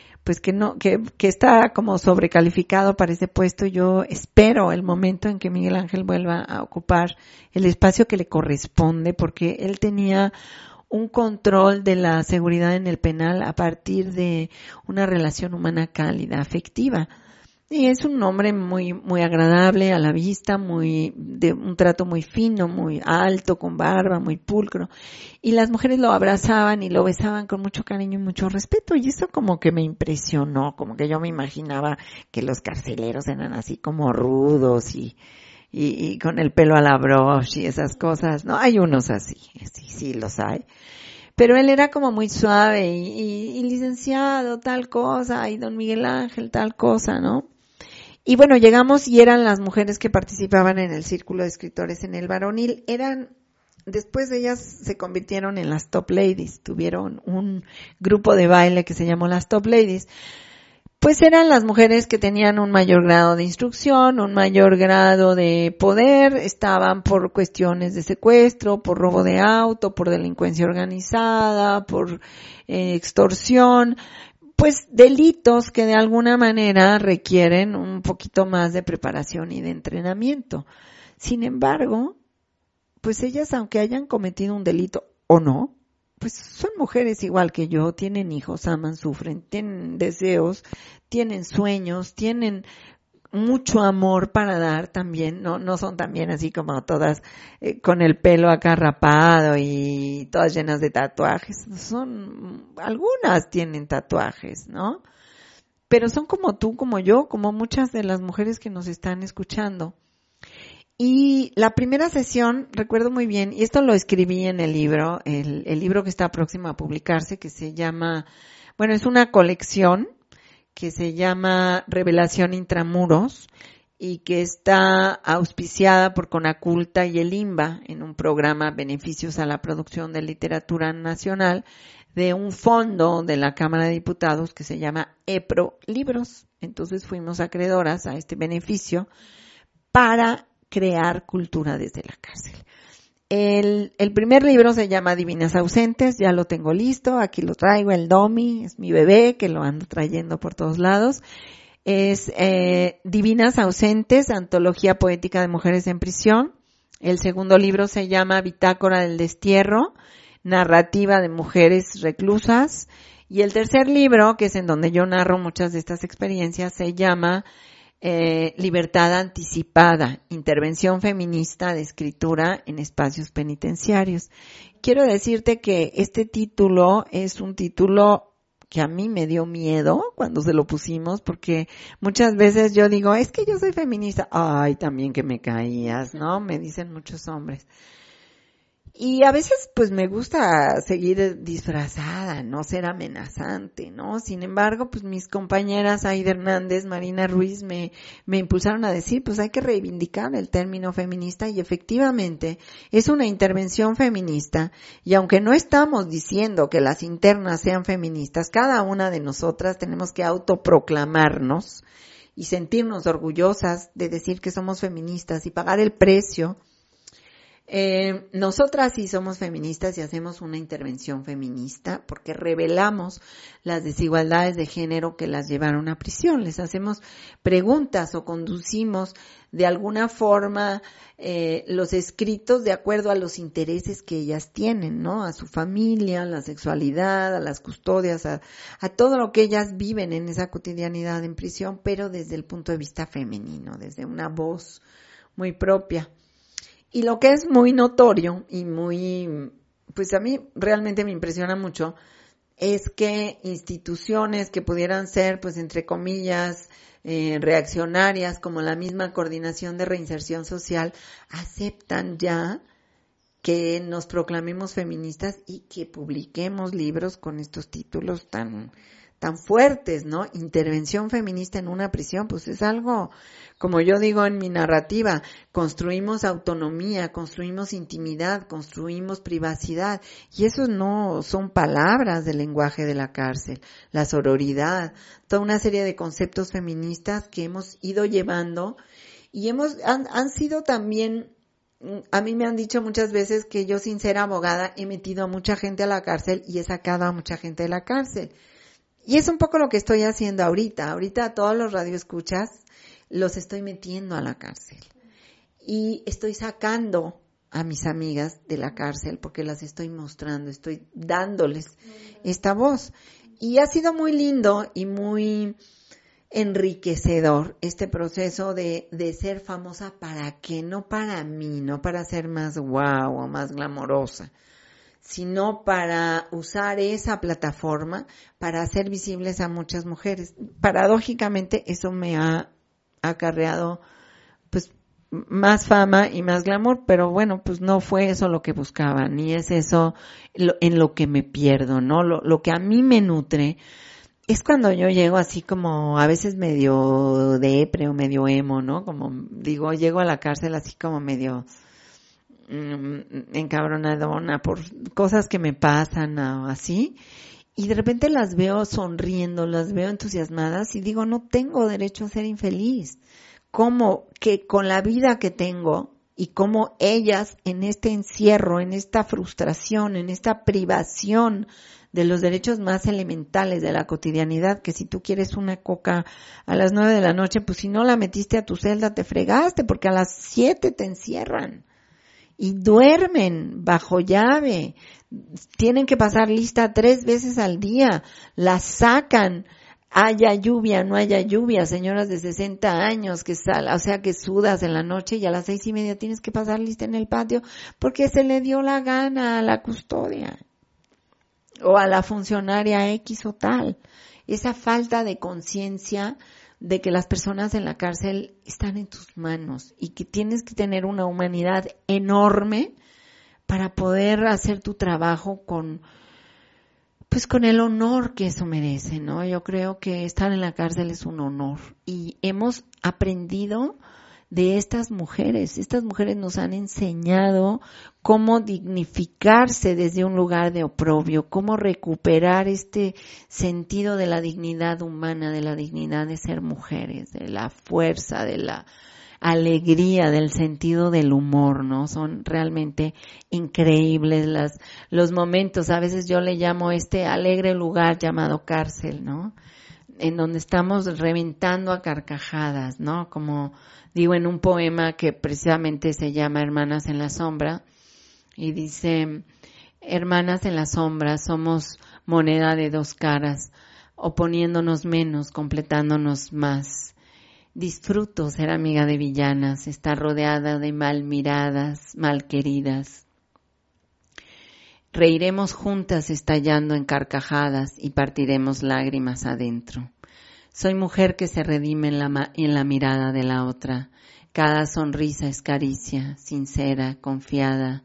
está como sobrecalificado para ese puesto. Yo espero el momento en que Miguel Ángel vuelva a ocupar el espacio que le corresponde, porque él tenía un control de la seguridad en el penal a partir de una relación humana cálida, afectiva. Y es un hombre muy, muy agradable a la vista, de un trato muy fino, muy alto, con barba, muy pulcro. Y las mujeres lo abrazaban y lo besaban con mucho cariño y mucho respeto. Y eso como que me impresionó, como que yo me imaginaba que los carceleros eran así como rudos y con el pelo a la broche y esas cosas. No, hay unos así, sí los hay. Pero él era como muy suave y licenciado, tal cosa, y don Miguel Ángel, tal cosa, ¿no? Y bueno, llegamos y eran las mujeres que participaban en el círculo de escritores en el varonil. Después ellas se convirtieron en las Top Ladies, tuvieron un grupo de baile que se llamó las Top Ladies. Pues eran las mujeres que tenían un mayor grado de instrucción, un mayor grado de poder, estaban por cuestiones de secuestro, por robo de auto, por delincuencia organizada, por extorsión, pues delitos que de alguna manera requieren un poquito más de preparación y de entrenamiento. Sin embargo, pues ellas, aunque hayan cometido un delito o no, pues son mujeres igual que yo, tienen hijos, aman, sufren, tienen deseos, tienen sueños, tienen mucho amor para dar también, no son también así como todas con el pelo acá rapado y todas llenas de tatuajes. Algunas tienen tatuajes, ¿no? Pero son como tú, como yo, como muchas de las mujeres que nos están escuchando. Y la primera sesión, recuerdo muy bien, y esto lo escribí en el libro, el libro que está próximo a publicarse, que se llama, es una colección que se llama Revelación Intramuros y que está auspiciada por Conaculta y el INBA en un programa Beneficios a la Producción de Literatura Nacional, de un fondo de la Cámara de Diputados que se llama EPRO Libros. Entonces fuimos acreedoras a este beneficio para crear cultura desde la cárcel. El primer libro se llama Divinas Ausentes, ya lo tengo listo, aquí lo traigo, el Domi, es mi bebé que lo ando trayendo por todos lados. Es Divinas Ausentes, Antología Poética de Mujeres en Prisión. El segundo libro se llama Bitácora del Destierro, Narrativa de Mujeres Reclusas. Y el tercer libro, que es en donde yo narro muchas de estas experiencias, se llama Libertad Anticipada, Intervención Feminista de Escritura en Espacios Penitenciarios. Quiero decirte que este título es un título que a mí me dio miedo cuando se lo pusimos, porque muchas veces yo digo, es que yo soy feminista. Ay, también que me caías, ¿no? Me dicen muchos hombres. Y a veces pues me gusta seguir disfrazada, no ser amenazante, ¿no? Sin embargo, pues mis compañeras Aida Hernández, Marina Ruiz me impulsaron a decir, pues hay que reivindicar el término feminista, y efectivamente es una intervención feminista, y aunque no estamos diciendo que las internas sean feministas, cada una de nosotras tenemos que autoproclamarnos y sentirnos orgullosas de decir que somos feministas y pagar el precio. Nosotras sí somos feministas y hacemos una intervención feminista porque revelamos las desigualdades de género que las llevaron a prisión. Les hacemos preguntas o conducimos de alguna forma los escritos de acuerdo a los intereses que ellas tienen, ¿no? A su familia, a la sexualidad, a las custodias, a todo lo que ellas viven en esa cotidianidad en prisión, pero desde el punto de vista femenino, desde una voz muy propia. Y lo que es muy notorio y muy, pues a mí realmente me impresiona mucho, es que instituciones que pudieran ser, pues entre comillas, reaccionarias, como la misma Coordinación de Reinserción Social, aceptan ya que nos proclamemos feministas y que publiquemos libros con estos títulos tan fuertes, ¿no? Intervención feminista en una prisión, pues es algo, como yo digo en mi narrativa, construimos autonomía, construimos intimidad, construimos privacidad, y eso no son palabras del lenguaje de la cárcel, la sororidad, toda una serie de conceptos feministas que hemos ido llevando, y han sido también, a mí me han dicho muchas veces que yo, sin ser abogada, he metido a mucha gente a la cárcel y he sacado a mucha gente de la cárcel. Y es un poco lo que estoy haciendo ahorita. Ahorita a todos los radioescuchas los estoy metiendo a la cárcel. Y estoy sacando a mis amigas de la cárcel porque las estoy mostrando, estoy dándoles esta voz. Y ha sido muy lindo y muy enriquecedor este proceso de ser famosa. ¿Para qué? No para mí, no para ser más guau o más glamorosa, sino para usar esa plataforma para hacer visibles a muchas mujeres. Paradójicamente, eso me ha acarreado pues más fama y más glamour, pero bueno, pues no fue eso lo que buscaba, ni es eso en lo que me pierdo, ¿no? Lo que a mí me nutre es cuando yo llego así como a veces medio depre o medio emo, ¿no? Como digo, llego a la cárcel así como medio encabronadona por cosas que me pasan o así, y de repente las veo sonriendo, las veo entusiasmadas y digo, no tengo derecho a ser infeliz. ¿Cómo que con la vida que tengo y cómo ellas en este encierro, en esta frustración, en esta privación de los derechos más elementales de la cotidianidad, que si tú quieres una coca a las 9 de la noche, pues si no la metiste a tu celda te fregaste, porque a las 7 te encierran y duermen bajo llave, tienen que pasar lista 3 veces al día, la sacan, haya lluvia, no haya lluvia, señoras de 60 años que o sea que sudas en la noche y a las 6:30 tienes que pasar lista en el patio porque se le dio la gana a la custodia o a la funcionaria X o tal. Esa falta de conciencia de que las personas en la cárcel están en tus manos y que tienes que tener una humanidad enorme para poder hacer tu trabajo con el honor que eso merece, ¿no? Yo creo que estar en la cárcel es un honor y hemos aprendido de estas mujeres. Estas mujeres nos han enseñado cómo dignificarse desde un lugar de oprobio, cómo recuperar este sentido de la dignidad humana, de la dignidad de ser mujeres, de la fuerza, de la alegría, del sentido del humor, ¿no? Son realmente increíbles los momentos. A veces yo le llamo este alegre lugar llamado cárcel, ¿no? En donde estamos reventando a carcajadas, ¿no? Como digo en un poema que precisamente se llama Hermanas en la Sombra, y dice: hermanas en la sombra, somos moneda de dos caras, oponiéndonos menos, completándonos más. Disfruto ser amiga de villanas, estar rodeada de mal miradas, mal queridas. Reiremos juntas estallando en carcajadas y partiremos lágrimas adentro. Soy mujer que se redime en la mirada de la otra. Cada sonrisa es caricia, sincera, confiada.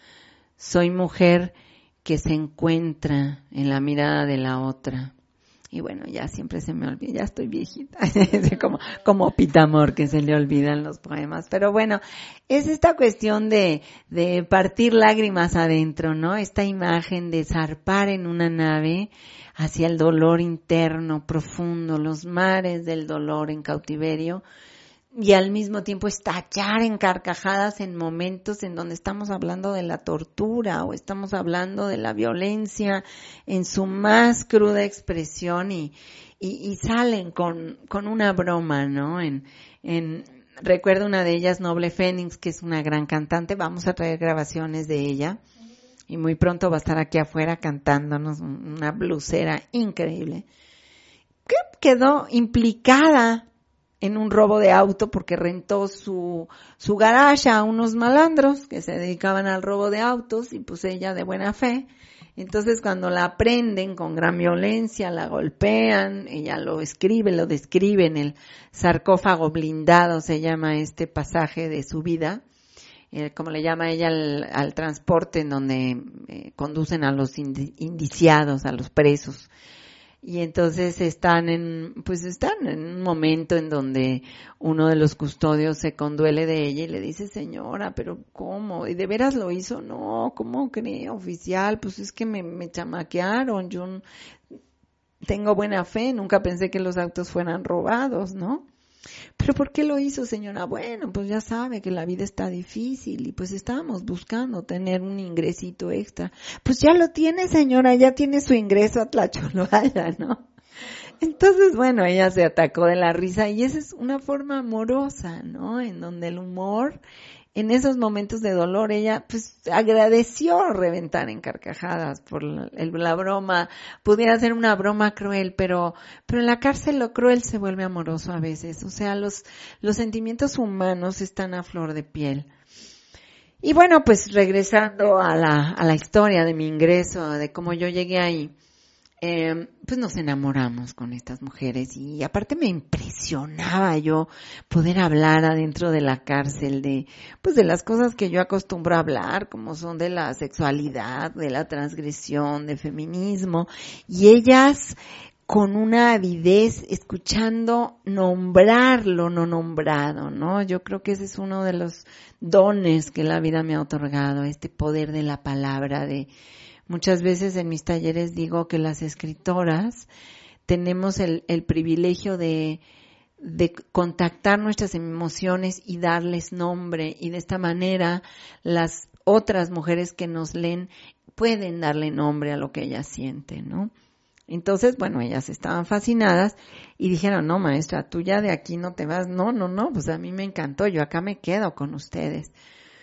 Soy mujer que se encuentra en la mirada de la otra. Y bueno, ya siempre se me olvida, ya estoy viejita, como Pitamor, que se le olvidan los poemas. Pero bueno, es esta cuestión de partir lágrimas adentro, ¿no? Esta imagen de zarpar en una nave hacia el dolor interno profundo, los mares del dolor en cautiverio, y al mismo tiempo estallar en carcajadas en momentos en donde estamos hablando de la tortura o estamos hablando de la violencia en su más cruda expresión y salen con una broma, ¿no? Recuerdo una de ellas, Noble Fénix, que es una gran cantante. Vamos a traer grabaciones de ella y muy pronto va a estar aquí afuera cantándonos, una blusera increíble, que quedó implicada en un robo de auto porque rentó su garage a unos malandros que se dedicaban al robo de autos, y pues ella de buena fe. Entonces cuando la prenden con gran violencia, la golpean, ella lo describe en el sarcófago blindado, se llama este pasaje de su vida, como le llama ella al transporte en donde conducen a los indiciados, a los presos. Y entonces están en un momento en donde uno de los custodios se conduele de ella y le dice: señora, pero ¿cómo? ¿Y de veras lo hizo? No, ¿cómo cree, oficial? Pues es que me chamaquearon, yo tengo buena fe, nunca pensé que los autos fueran robados, ¿no? ¿Pero por qué lo hizo, señora? Bueno, pues ya sabe que la vida está difícil y pues estábamos buscando tener un ingresito extra. Pues ya lo tiene, señora, ya tiene su ingreso a Tlacholoaya, ¿no? Entonces, bueno, ella se atacó de la risa y esa es una forma amorosa, ¿no? En donde el humor, en esos momentos de dolor, ella pues agradeció reventar en carcajadas por la broma. Pudiera ser una broma cruel, pero en la cárcel lo cruel se vuelve amoroso a veces. O sea, los sentimientos humanos están a flor de piel. Y bueno, pues regresando a la historia de mi ingreso, de cómo yo llegué ahí, pues nos enamoramos con estas mujeres y aparte me impresionaba yo poder hablar adentro de la cárcel de las cosas que yo acostumbro a hablar, como son de la sexualidad, de la transgresión, de feminismo, y ellas con una avidez escuchando nombrar lo no nombrado, ¿no? Yo creo que ese es uno de los dones que la vida me ha otorgado, este poder de la palabra. Muchas veces en mis talleres digo que las escritoras tenemos el privilegio de contactar nuestras emociones y darles nombre, y de esta manera las otras mujeres que nos leen pueden darle nombre a lo que ellas sienten, ¿no? Entonces, bueno, ellas estaban fascinadas y dijeron: no, maestra, tú ya de aquí no te vas. No, pues a mí me encantó, yo acá me quedo con ustedes.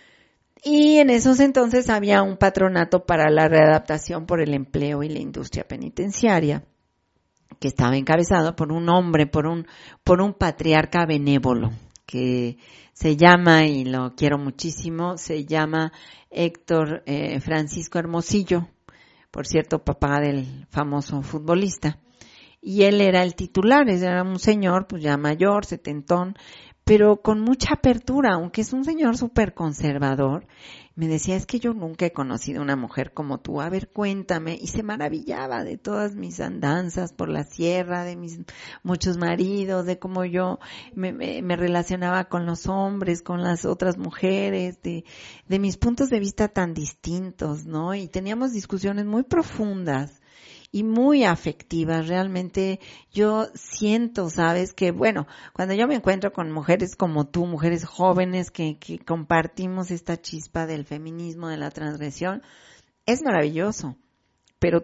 Y en esos entonces había un patronato para la readaptación por el empleo y la industria penitenciaria, que estaba encabezado por un hombre, por un patriarca benévolo, que se llama, y lo quiero muchísimo, se llama Héctor Francisco Hermosillo, por cierto, papá del famoso futbolista. Y él era el titular, era un señor pues ya mayor, setentón, pero con mucha apertura, aunque es un señor súper conservador. Me decía, es que yo nunca he conocido una mujer como tú, a ver, cuéntame. Y se maravillaba de todas mis andanzas por la sierra, de mis muchos maridos, de cómo yo me relacionaba con los hombres, con las otras mujeres, de mis puntos de vista tan distintos, ¿no? Y teníamos discusiones muy profundas y muy afectivas. Realmente yo siento, ¿sabes? Que bueno, cuando yo me encuentro con mujeres como tú, mujeres jóvenes que compartimos esta chispa del feminismo, de la transgresión, es maravilloso. Pero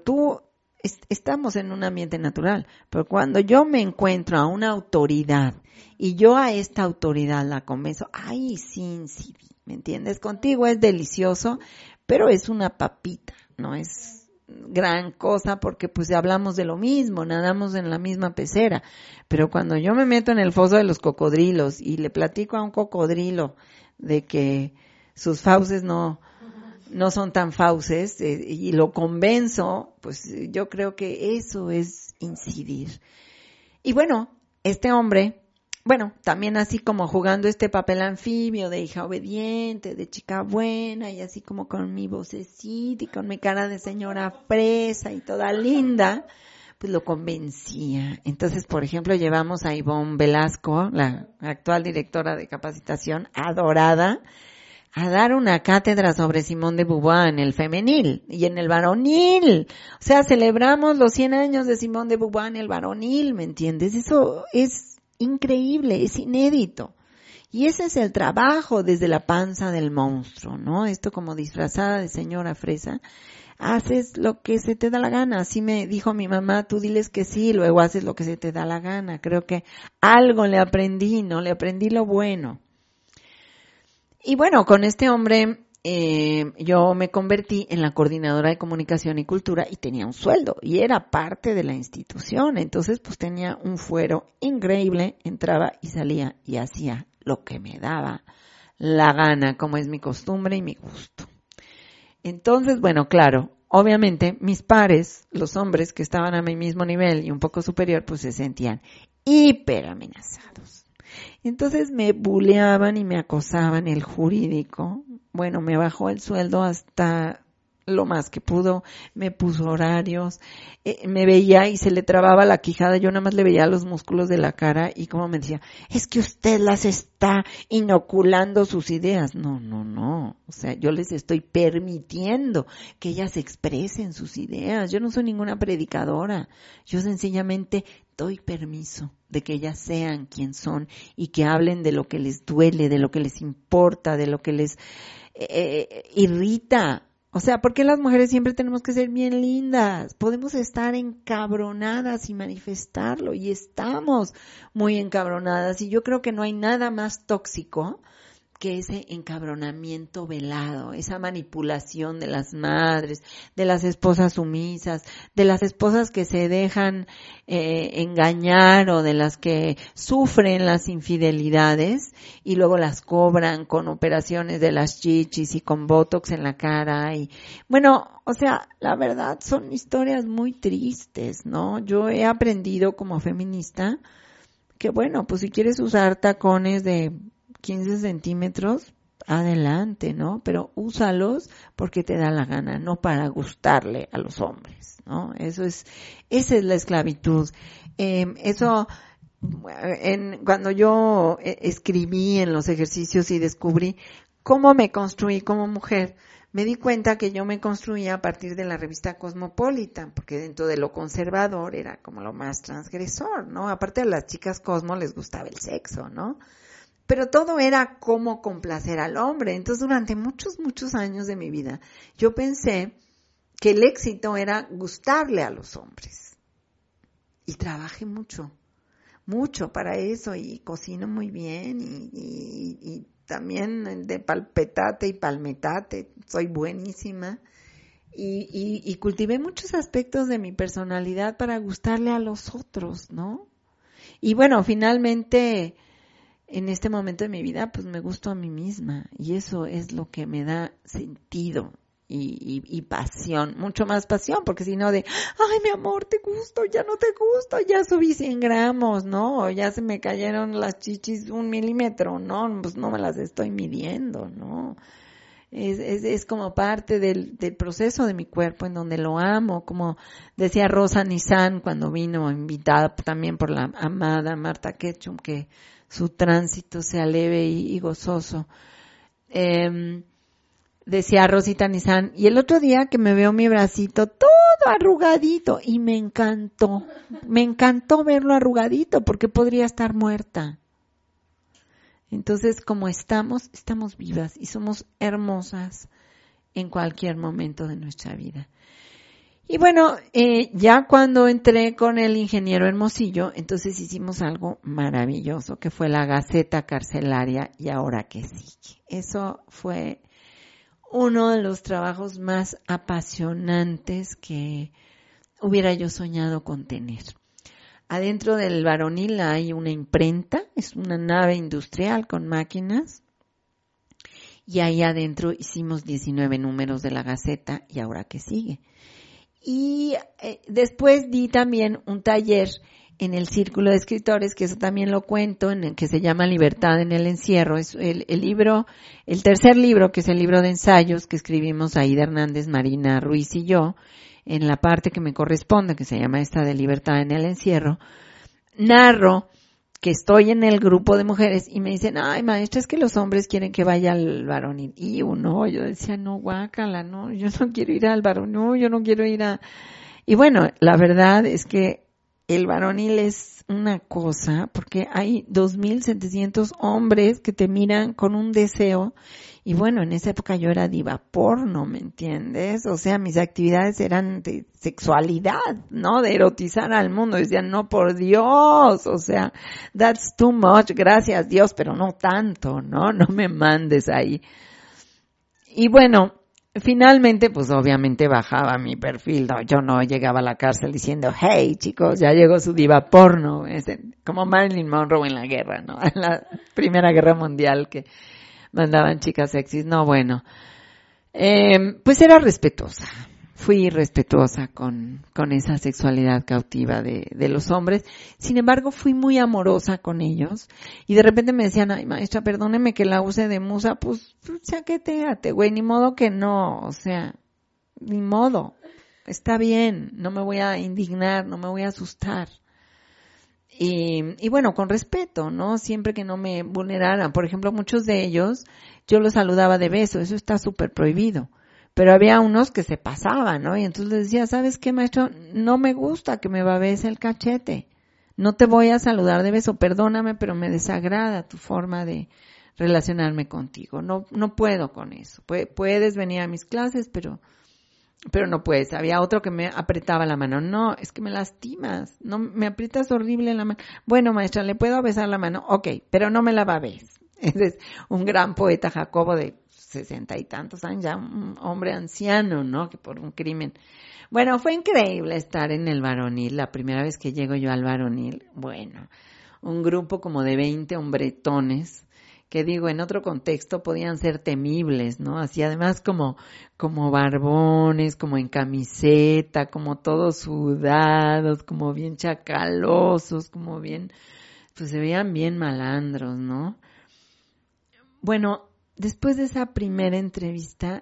estamos en un ambiente natural. Pero cuando yo me encuentro a una autoridad y yo a esta autoridad la convenzo, ay, sí, ¿me entiendes? Contigo es delicioso, pero es una papita, no es gran cosa porque pues hablamos de lo mismo, nadamos en la misma pecera. Pero cuando yo me meto en el foso de los cocodrilos y le platico a un cocodrilo de que sus fauces no son tan fauces, y lo convenzo, pues yo creo que eso es incidir. Y bueno, este hombre, bueno, también así como jugando este papel anfibio de hija obediente, de chica buena, y así como con mi vocecita y con mi cara de señora fresa y toda linda, pues lo convencía. Entonces, por ejemplo, llevamos a Ivonne Velasco, la actual directora de capacitación, adorada, a dar una cátedra sobre Simone de Beauvoir en el femenil y en el varonil. O sea, celebramos los 100 años de Simone de Beauvoir en el varonil, ¿me entiendes? Eso es increíble, es inédito. Y ese es el trabajo desde la panza del monstruo, ¿no? Esto como disfrazada de señora fresa. Haces lo que se te da la gana. Así me dijo mi mamá, tú diles que sí, luego haces lo que se te da la gana. Creo que algo le aprendí, ¿no? Le aprendí lo bueno. Y bueno, con este hombre yo me convertí en la coordinadora de comunicación y cultura y tenía un sueldo y era parte de la institución. Entonces pues tenía un fuero increíble, entraba y salía y hacía lo que me daba la gana, como es mi costumbre y mi gusto. Entonces, bueno, claro, obviamente mis pares, los hombres que estaban a mi mismo nivel y un poco superior, pues se sentían hiper amenazados. Entonces me buleaban y me acosaban el jurídico. Bueno, me bajó el sueldo hasta lo más que pudo, me puso horarios, me veía y se le trababa la quijada, yo nada más le veía los músculos de la cara y como me decía, es que usted las está inoculando sus ideas. No, o sea, yo les estoy permitiendo que ellas expresen sus ideas, yo no soy ninguna predicadora, yo sencillamente doy permiso de que ellas sean quien son y que hablen de lo que les duele, de lo que les importa, de lo que les irrita. O sea, ¿por qué las mujeres siempre tenemos que ser bien lindas? Podemos estar encabronadas y manifestarlo, y estamos muy encabronadas, y yo creo que no hay nada más tóxico que ese encabronamiento velado, esa manipulación de las madres, de las esposas sumisas, de las esposas que se dejan engañar o de las que sufren las infidelidades y luego las cobran con operaciones de las chichis y con botox en la cara. Y bueno, o sea, la verdad son historias muy tristes, ¿no? Yo he aprendido como feminista que bueno, pues si quieres usar tacones de 15 centímetros, adelante, ¿no? Pero úsalos porque te da la gana, no para gustarle a los hombres, ¿no? Esa es la esclavitud. Cuando yo escribí en los ejercicios y descubrí cómo me construí como mujer, me di cuenta que yo me construía a partir de la revista Cosmopolitan, porque dentro de lo conservador era como lo más transgresor, ¿no? Aparte a las chicas Cosmo les gustaba el sexo, ¿no? Pero todo era cómo complacer al hombre. Entonces, durante muchos años de mi vida, yo pensé que el éxito era gustarle a los hombres. Y trabajé mucho para eso, y cocino muy bien, y también de palpetate y palmetate, soy buenísima. Y cultivé muchos aspectos de mi personalidad para gustarle a los otros, ¿no? Y bueno, finalmente, en este momento de mi vida, pues me gusto a mí misma, y eso es lo que me da sentido, y pasión, mucho más pasión, porque si no ay, mi amor, te gusto, ya no te gusto, ya subí 100 gramos, ¿no? O ya se me cayeron las chichis 1 milímetro, ¿no? Pues no me las estoy midiendo, ¿no? Es como parte del proceso de mi cuerpo en donde lo amo, como decía Rosa Nizan cuando vino invitada también por la amada Marta Ketchum, que su tránsito sea leve y gozoso. Decía Rosita Nizan, y el otro día que me veo mi bracito todo arrugadito, y me encantó verlo arrugadito, porque podría estar muerta. Entonces, como estamos vivas y somos hermosas en cualquier momento de nuestra vida. Y bueno, ya cuando entré con el ingeniero Hermosillo, entonces hicimos algo maravilloso, que fue la Gaceta Carcelaria y Ahora que Sigue. Eso fue uno de los trabajos más apasionantes que hubiera yo soñado con tener. Adentro del Varonil hay una imprenta, es una nave industrial con máquinas, y ahí adentro hicimos 19 números de la Gaceta y Ahora que Sigue. Y después di también un taller en el Círculo de Escritores, que eso también lo cuento, en el que se llama Libertad en el Encierro. Es el tercer libro, que es el libro de ensayos que escribimos Aida Hernández, Marina Ruiz y yo, en la parte que me corresponde, que se llama esta de Libertad en el Encierro. Narro que estoy en el grupo de mujeres y me dicen, ay, maestra, es que los hombres quieren que vaya al varonil. Y yo decía, no, guácala, no, yo no quiero ir al varonil, no, yo no quiero ir a... Y bueno, la verdad es que el varonil es una cosa, porque hay 2,700 hombres que te miran con un deseo. Y bueno, en esa época yo era diva porno, ¿me entiendes? O sea, mis actividades eran de sexualidad, ¿no? De erotizar al mundo. Decían, no, por Dios, o sea, that's too much, gracias Dios, pero no tanto, ¿no? No me mandes ahí. Y bueno, finalmente, pues obviamente bajaba mi perfil, ¿no? Yo no llegaba a la cárcel diciendo, hey chicos, ya llegó su diva porno, como Marilyn Monroe en la guerra, ¿no? En la Primera Guerra Mundial, que mandaban chicas sexys. No, bueno, pues era respetuosa. Fui respetuosa con esa sexualidad cautiva de los hombres. Sin embargo, fui muy amorosa con ellos. Y de repente me decían, ay, maestra, perdóneme que la use de musa. Pues, chaquetéate, güey, ni modo que no. O sea, ni modo. Está bien, no me voy a indignar, no me voy a asustar. Y bueno, con respeto, ¿no? Siempre que no me vulneraran. Por ejemplo, muchos de ellos, yo los saludaba de beso, eso está súper prohibido. Pero había unos que se pasaban, ¿no? Y entonces les decía, ¿sabes qué, maestro? No me gusta que me babes el cachete. No te voy a saludar de beso, perdóname, pero me desagrada tu forma de relacionarme contigo. No puedo con eso. Puedes venir a mis clases, pero no puedes. Había otro que me apretaba la mano. No, es que me lastimas. No, me aprietas horrible la mano. Bueno, maestra, ¿le puedo besar la mano? Ok, pero no me la babes. Ese es un gran poeta, Jacobo, de 60 y tantos años, ya un hombre anciano, ¿no? Que por un crimen. Bueno, fue increíble estar en el varonil. La primera vez que llego yo al varonil, bueno, un grupo como de 20 hombretones, que digo, en otro contexto podían ser temibles, ¿no? Así además como barbones, como en camiseta, como todos sudados, como bien chacalosos, como bien, pues se veían bien malandros, ¿no? Bueno, después de esa primera entrevista,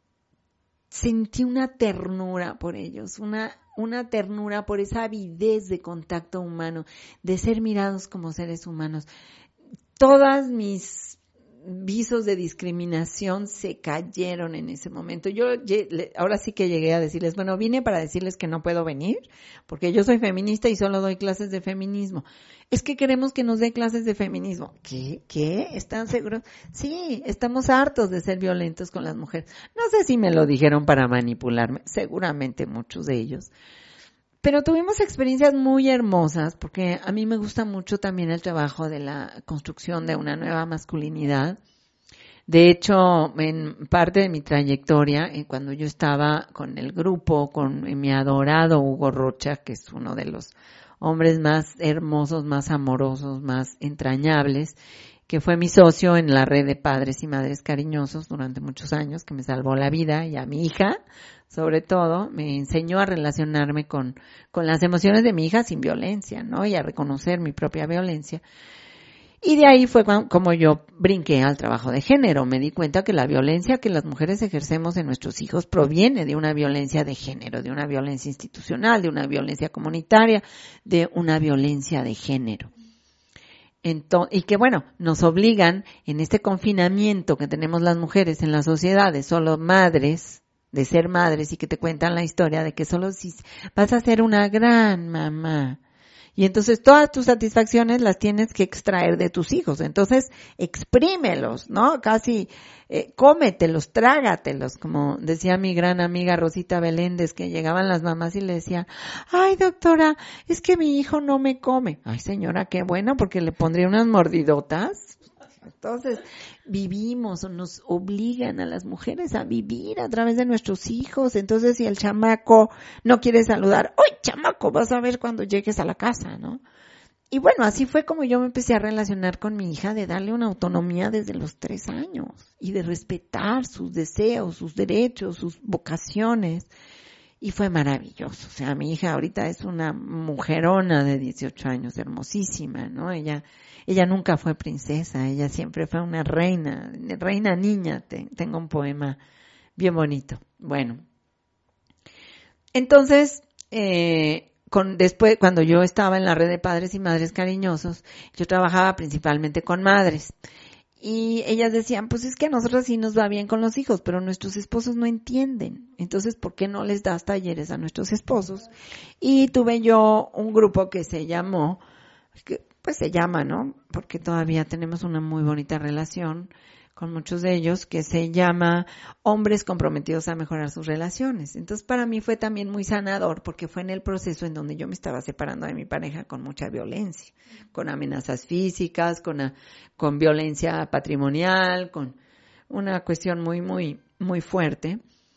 sentí una ternura por ellos, una ternura por esa avidez de contacto humano, de ser mirados como seres humanos. Todas mis visos de discriminación se cayeron en ese momento. Yo ahora sí que llegué a decirles, bueno, vine para decirles que no puedo venir, porque yo soy feminista y solo doy clases de feminismo. Es que queremos que nos dé clases de feminismo. ¿Qué? ¿Están seguros? Sí, estamos hartos de ser violentos con las mujeres. No sé si me lo dijeron para manipularme, seguramente muchos de ellos. Pero tuvimos experiencias muy hermosas, porque a mí me gusta mucho también el trabajo de la construcción de una nueva masculinidad. De hecho, en parte de mi trayectoria, cuando yo estaba con el grupo, con mi adorado Hugo Rocha, que es uno de los hombres más hermosos, más amorosos, más entrañables que fue mi socio en la red de padres y madres cariñosos durante muchos años, que me salvó la vida, y a mi hija, sobre todo, me enseñó a relacionarme con las emociones de mi hija sin violencia, ¿no? Y a reconocer mi propia violencia. Y de ahí fue como yo brinqué al trabajo de género. Me di cuenta que la violencia que las mujeres ejercemos en nuestros hijos proviene de una violencia de género, de una violencia institucional, de una violencia comunitaria, de una violencia de género. Y que bueno, nos obligan en este confinamiento que tenemos las mujeres en la sociedad de solo madres, de ser madres, y que te cuentan la historia de que solo si vas a ser una gran mamá. Y entonces todas tus satisfacciones las tienes que extraer de tus hijos. Entonces, exprímelos, ¿no? Casi cómetelos, trágatelos, como decía mi gran amiga Rosita Beléndez, que llegaban las mamás y le decían, ay doctora, es que mi hijo no me come. Ay señora, qué bueno, porque le pondría unas mordidotas. Entonces, vivimos o nos obligan a las mujeres a vivir a través de nuestros hijos. Entonces, si el chamaco no quiere saludar, ¡ay, chamaco! Vas a ver cuando llegues a la casa, ¿no? Y bueno, así fue como yo me empecé a relacionar con mi hija, de darle una autonomía desde los 3 años y de respetar sus deseos, sus derechos, sus vocaciones. Y fue maravilloso. O sea, mi hija ahorita es una mujerona de 18 años, hermosísima, ¿no? Ella nunca fue princesa, ella siempre fue una reina niña. Tengo un bien bonito. Bueno. Entonces, después, cuando yo estaba en la red de padres y madres cariñosos, yo trabajaba principalmente con madres. Y ellas decían, pues es que a nosotros sí nos va bien con los hijos, pero nuestros esposos no entienden. Entonces, ¿por qué no les das talleres a nuestros esposos? Y tuve yo un grupo que se llama, ¿no? Porque todavía tenemos una muy bonita relación con muchos de ellos, que se llama Hombres Comprometidos a Mejorar sus Relaciones. Entonces, para mí fue también muy sanador, porque fue en el proceso en donde yo me estaba separando de mi pareja con mucha violencia, con amenazas físicas, con violencia patrimonial, con una cuestión muy, muy, muy fuerte.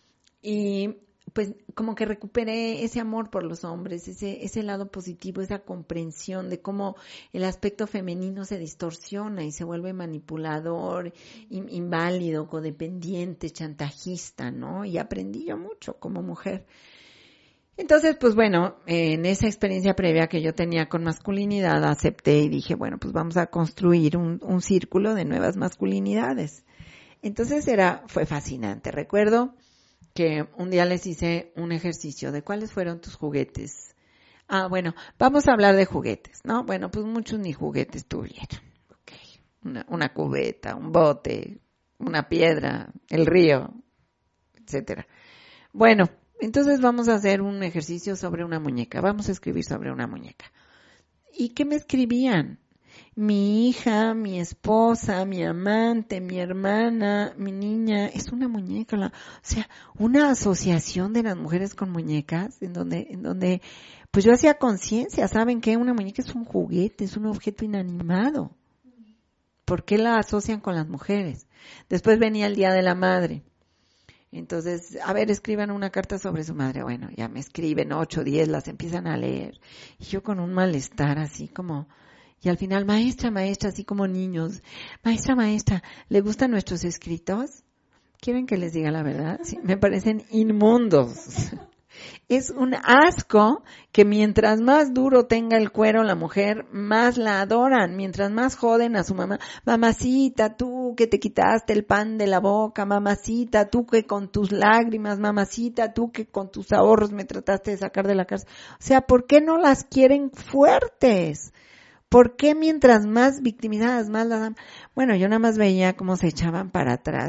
Y pues como que recuperé ese amor por los hombres, ese lado positivo, esa comprensión de cómo el aspecto femenino se distorsiona y se vuelve manipulador, inválido, codependiente, chantajista, ¿no? Y aprendí yo mucho como mujer. Entonces, pues bueno, en esa experiencia previa que yo tenía con masculinidad, acepté y dije, bueno, pues vamos a construir un círculo de nuevas masculinidades. Entonces fue fascinante. Recuerdo que un día les hice un ejercicio de cuáles fueron tus juguetes. Ah, bueno, vamos a hablar de juguetes, ¿no? Bueno, pues muchos ni juguetes tuvieron. Okay. Una cubeta, un bote, una piedra, el río, etcétera. Bueno, entonces vamos a hacer un ejercicio sobre una muñeca. Vamos a escribir sobre una muñeca. ¿Y qué me escribían? Mi hija, mi esposa, mi amante, mi hermana, mi niña, es una muñeca. O sea, una asociación de las mujeres con muñecas en donde pues yo hacía conciencia. ¿Saben qué? Una muñeca es un juguete, es un objeto inanimado. ¿Por qué la asocian con las mujeres? Después venía el Día de la Madre. Entonces, a ver, escriban una carta sobre su madre. Bueno, ya me escriben 8, 10, las empiezan a leer. Y yo con un malestar así como... Y al final, maestra, así como niños, maestra, ¿le gustan nuestros escritos? ¿Quieren que les diga la verdad? Sí, me parecen inmundos. Es un asco que mientras más duro tenga el cuero la mujer, más la adoran. Mientras más joden a su mamá, mamacita, tú que te quitaste el pan de la boca, mamacita, tú que con tus lágrimas, mamacita, tú que con tus ahorros me trataste de sacar de la cárcel. O sea, ¿por qué no las quieren fuertes? ¿Por qué mientras más victimizadas, más las dan? Bueno, yo nada más veía cómo se echaban para atrás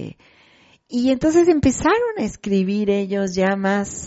y entonces empezaron a escribir ellos ya más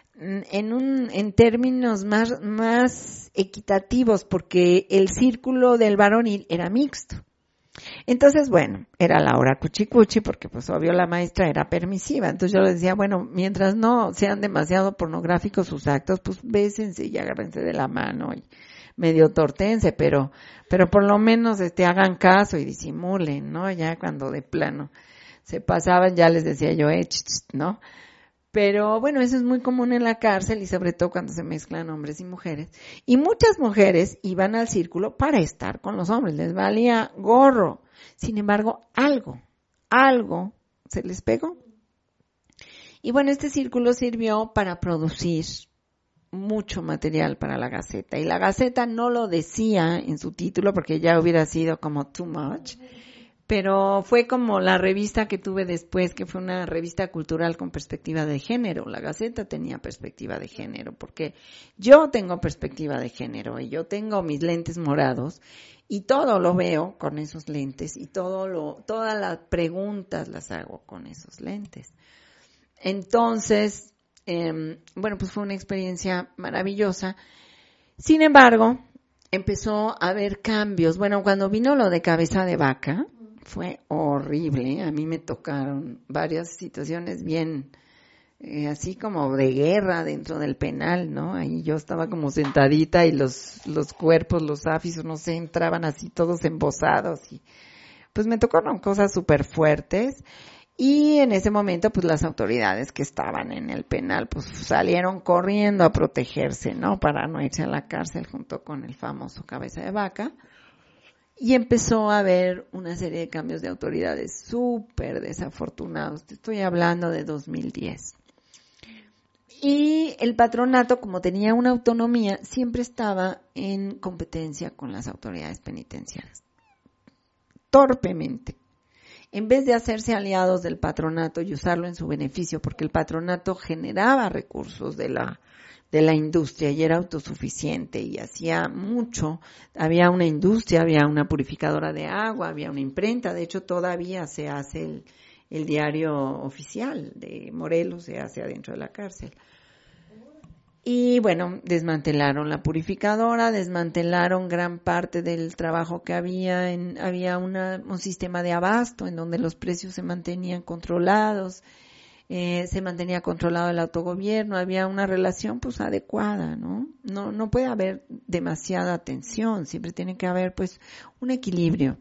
en términos más equitativos, porque el círculo del varonil era mixto. Entonces, bueno, era la hora cuchicuchi, porque pues obvio la maestra era permisiva. Entonces yo les decía, bueno, mientras no sean demasiado pornográficos sus actos, pues bésense y agárrense de la mano y medio tortense, pero por lo menos hagan caso y disimulen, ¿no? Ya cuando de plano se pasaban, ya les decía yo, ¿no? Pero bueno, eso es muy común en la cárcel y sobre todo cuando se mezclan hombres y mujeres. Y muchas mujeres iban al círculo para estar con los hombres, les valía gorro. Sin embargo, algo se les pegó. Y bueno, este círculo sirvió para producir mucho material para la Gaceta. Y la Gaceta no lo decía en su título porque ya hubiera sido como too much. Pero fue como la revista que tuve después, que fue una revista cultural con perspectiva de género. La Gaceta tenía perspectiva de género, porque yo tengo perspectiva de género y yo tengo mis lentes morados y todo lo veo con esos lentes y todas las preguntas las hago con esos lentes. Entonces, bueno, pues fue una experiencia maravillosa. Sin embargo, empezó a haber cambios. Bueno, cuando vino lo de Cabeza de Vaca, fue horrible. A mí me tocaron varias situaciones bien, así como de guerra dentro del penal, ¿no? Ahí yo estaba como sentadita y los cuerpos, los afisos, no sé, entraban así todos embosados y pues me tocaron cosas súper fuertes. Y en ese momento, pues las autoridades que estaban en el penal, pues salieron corriendo a protegerse, ¿no? Para no irse a la cárcel junto con el famoso Cabeza de Vaca. Y empezó a haber una serie de cambios de autoridades súper desafortunados. Te estoy hablando de 2010. Y el patronato, como tenía una autonomía, siempre estaba en competencia con las autoridades penitenciarias. Torpemente. En vez de hacerse aliados del patronato y usarlo en su beneficio, porque el patronato generaba recursos de la industria y era autosuficiente y hacía mucho. Había una industria, había una purificadora de agua, había una imprenta. De hecho, todavía se hace el diario oficial de Morelos, se hace adentro de la cárcel. Y bueno, desmantelaron la purificadora, desmantelaron gran parte del trabajo que había. Había un sistema de abasto en donde los precios se mantenían controlados. Se mantenía controlado el autogobierno, había una relación pues adecuada, ¿no? No puede haber demasiada tensión, siempre tiene que haber pues un equilibrio.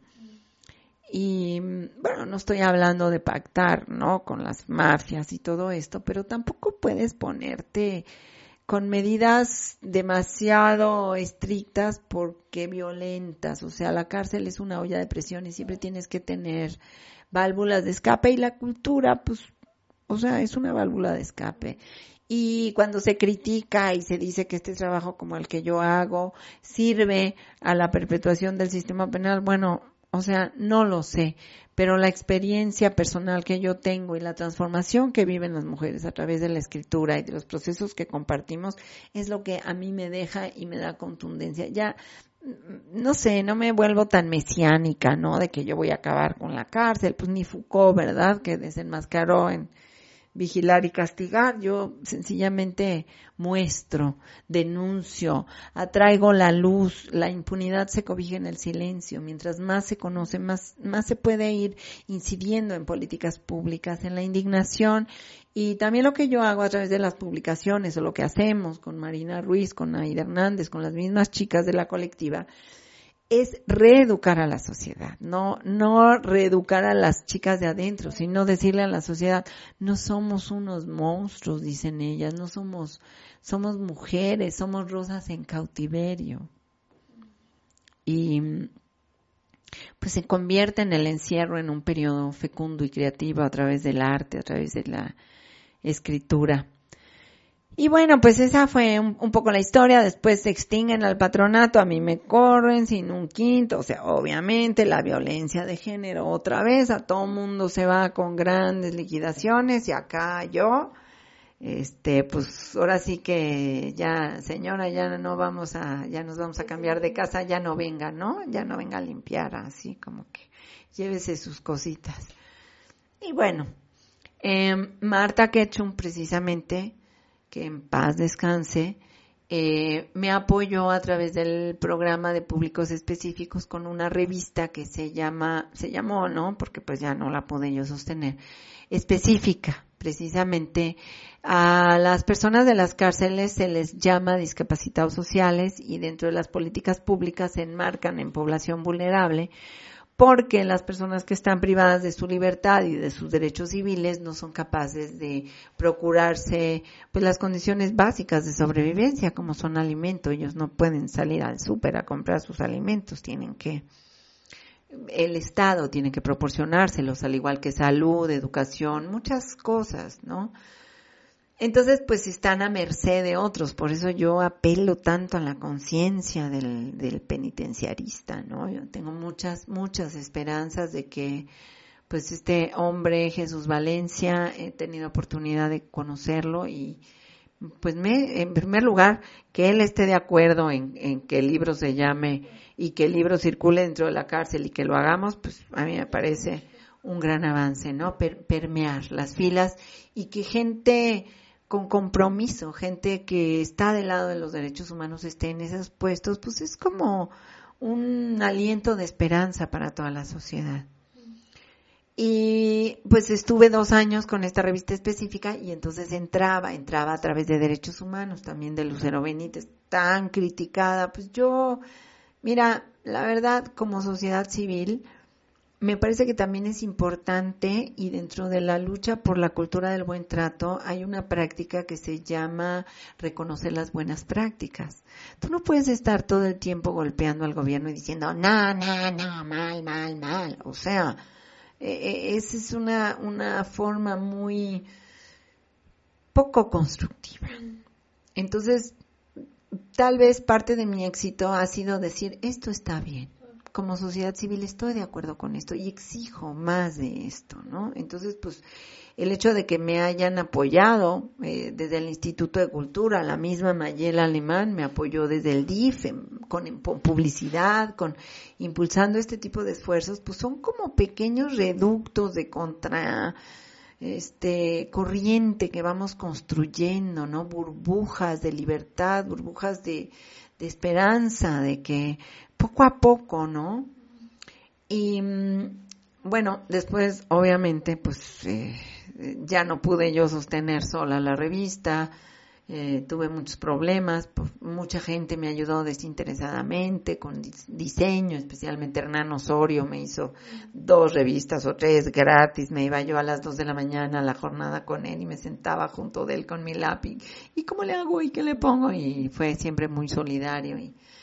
Y bueno, no estoy hablando de pactar, ¿no? Con las mafias y todo esto, pero tampoco puedes ponerte con medidas demasiado estrictas porque violentas. O sea, la cárcel es una olla de presión y siempre tienes que tener válvulas de escape y la cultura pues o sea, es una válvula de escape. Y cuando se critica y se dice que este trabajo como el que yo hago sirve a la perpetuación del sistema penal, bueno, o sea, no lo sé. Pero la experiencia personal que yo tengo y la transformación que viven las mujeres a través de la escritura y de los procesos que compartimos es lo que a mí me deja y me da contundencia. Ya, no sé, no me vuelvo tan mesiánica, ¿no? De que yo voy a acabar con la cárcel, pues ni Foucault, ¿verdad? Que desenmascaró en Vigilar y Castigar. Yo sencillamente muestro, denuncio, atraigo la luz. La impunidad se cobija en el silencio. Mientras más se conoce, más se puede ir incidiendo en políticas públicas, en la indignación. Y también lo que yo hago a través de las publicaciones o lo que hacemos con Marina Ruiz, con Aida Hernández, con las mismas chicas de la colectiva, es reeducar a la sociedad, no reeducar a las chicas de adentro, sino decirle a la sociedad, no somos unos monstruos, dicen ellas, no somos mujeres, somos rosas en cautiverio. Y pues se convierte en el encierro en un periodo fecundo y creativo a través del arte, a través de la escritura. Y bueno, pues esa fue un poco la historia. Después se extinguen al patronato, a mí me corren sin un quinto. O sea, obviamente la violencia de género otra vez, a todo mundo se va con grandes liquidaciones y acá yo, pues ahora sí que ya, señora, ya nos vamos a cambiar de casa, ya no venga, ¿no? Ya no venga a limpiar, así como que llévese sus cositas. Y bueno, Marta Ketchum precisamente, que en paz descanse, me apoyó a través del programa de públicos específicos con una revista que se llamó, ¿no? Porque pues ya no la pude yo sostener, específica, precisamente a las personas de las cárceles se les llama discapacitados sociales y dentro de las políticas públicas se enmarcan en población vulnerable porque las personas que están privadas de su libertad y de sus derechos civiles no son capaces de procurarse pues las condiciones básicas de sobrevivencia, como son alimento. Ellos no pueden salir al súper a comprar sus alimentos, el Estado tiene que proporcionárselos, al igual que salud, educación, muchas cosas, ¿no? Entonces, pues están a merced de otros, por eso yo apelo tanto a la conciencia del penitenciarista, ¿no? Yo tengo muchas esperanzas de que, pues este hombre, Jesús Valencia, he tenido oportunidad de conocerlo y, pues en primer lugar, que él esté de acuerdo en que el libro se llame y que el libro circule dentro de la cárcel y que lo hagamos, pues a mí me parece un gran avance, ¿no? Permear las filas y que gente con compromiso, gente que está del lado de los derechos humanos esté en esos puestos, pues es como un aliento de esperanza para toda la sociedad. Y pues estuve 2 años con esta revista específica y entonces entraba a través de Derechos Humanos, también de Lucero Benítez, tan criticada. Pues yo, mira, la verdad, como sociedad civil, me parece que también es importante, y dentro de la lucha por la cultura del buen trato hay una práctica que se llama reconocer las buenas prácticas. Tú no puedes estar todo el tiempo golpeando al gobierno y diciendo no, mal. O sea, esa es una forma muy poco constructiva. Entonces, tal vez parte de mi éxito ha sido decir, esto está bien. Como sociedad civil estoy de acuerdo con esto y exijo más de esto, ¿no? Entonces, pues, el hecho de que me hayan apoyado desde el Instituto de Cultura, la misma Mayela Alemán me apoyó desde el DIF, con publicidad, impulsando este tipo de esfuerzos, pues son como pequeños reductos de corriente que vamos construyendo, ¿no? Burbujas de libertad, burbujas de esperanza, de que poco a poco, ¿no? Y bueno, después obviamente pues ya no pude yo sostener sola la revista, tuve muchos problemas, pues, mucha gente me ayudó desinteresadamente con diseño, especialmente Hernán Osorio me hizo 2 revistas o 3 gratis, me iba yo a las 2 de la mañana a la jornada con él y me sentaba junto de él con mi lápiz, ¿y cómo le hago? ¿Y qué le pongo? Y fue siempre muy solidario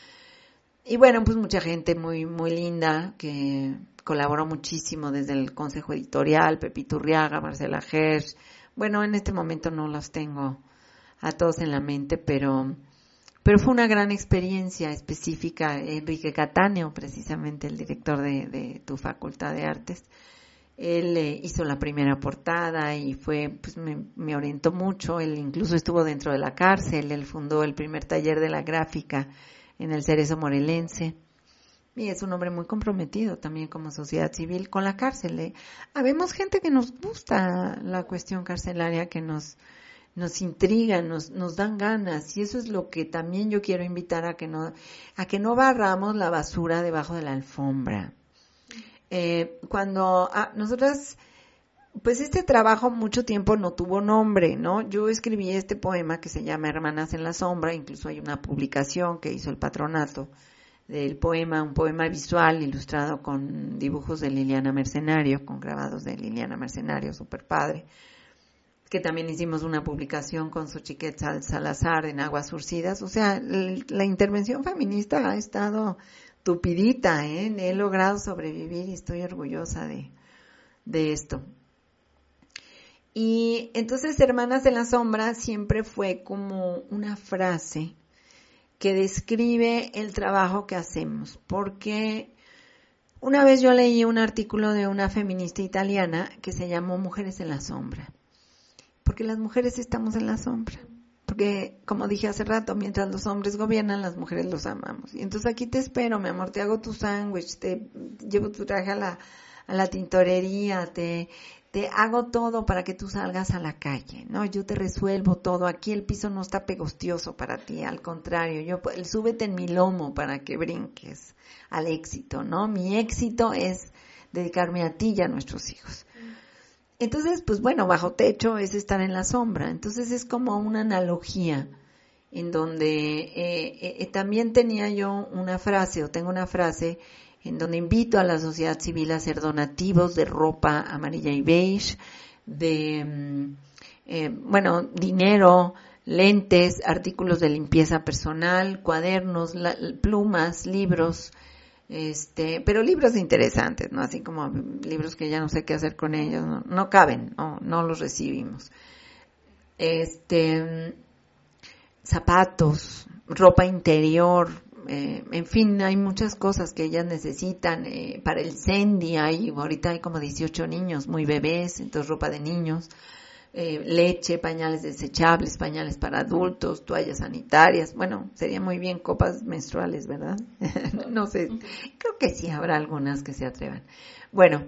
y bueno, pues mucha gente muy linda que colaboró muchísimo desde el Consejo Editorial, Pepito Urriaga, Marcela Hersch. Bueno, en este momento no los tengo a todos en la mente, pero fue una gran experiencia específica. Enrique Cattaneo, precisamente el director de tu Facultad de Artes, él hizo la primera portada y pues me orientó mucho. Él incluso estuvo dentro de la cárcel, él fundó el primer taller de la gráfica en el Cerezo Morelense. Y es un hombre muy comprometido también como sociedad civil con la cárcel. Habemos gente que nos gusta la cuestión carcelaria, que nos intriga, nos dan ganas, y eso es lo que también yo quiero invitar a que no barramos la basura debajo de la alfombra. Cuando nosotras, pues este trabajo mucho tiempo no tuvo nombre, ¿no? Yo escribí este poema que se llama Hermanas en la Sombra, incluso hay una publicación que hizo el patronato del poema, un poema visual ilustrado con dibujos de Liliana Mercenario, con grabados de Liliana Mercenario, súper padre, que también hicimos una publicación con Xochiquet Salazar en Aguas Surcidas. O sea, la intervención feminista ha estado tupidita, he logrado sobrevivir y estoy orgullosa de esto. Y entonces Hermanas en la Sombra siempre fue como una frase que describe el trabajo que hacemos, porque una vez yo leí un artículo de una feminista italiana que se llamó Mujeres en la Sombra, porque las mujeres estamos en la sombra, porque como dije hace rato, mientras los hombres gobiernan, las mujeres los amamos. Y entonces aquí te espero, mi amor, te hago tu sándwich, te llevo tu traje a la tintorería, te hago todo para que tú salgas a la calle, ¿no? Yo te resuelvo todo. Aquí el piso no está pegostioso para ti, al contrario, súbete en mi lomo para que brinques al éxito, ¿no? Mi éxito es dedicarme a ti y a nuestros hijos. Entonces, pues bueno, bajo techo es estar en la sombra. Entonces es como una analogía en donde también tenía yo una frase, o tengo una frase en donde invito a la sociedad civil a hacer donativos de ropa amarilla y beige, de, dinero, lentes, artículos de limpieza personal, cuadernos, plumas, libros, pero libros interesantes, ¿no? Así como libros que ya no sé qué hacer con ellos, no caben, no los recibimos. Zapatos, ropa interior, en fin, hay muchas cosas que ellas necesitan. Para el CENDI ahorita hay como 18 niños, muy bebés, entonces ropa de niños, leche, pañales desechables, pañales para adultos, toallas sanitarias. Bueno, sería muy bien copas menstruales, ¿verdad? No sé, creo que sí habrá algunas que se atrevan. Bueno,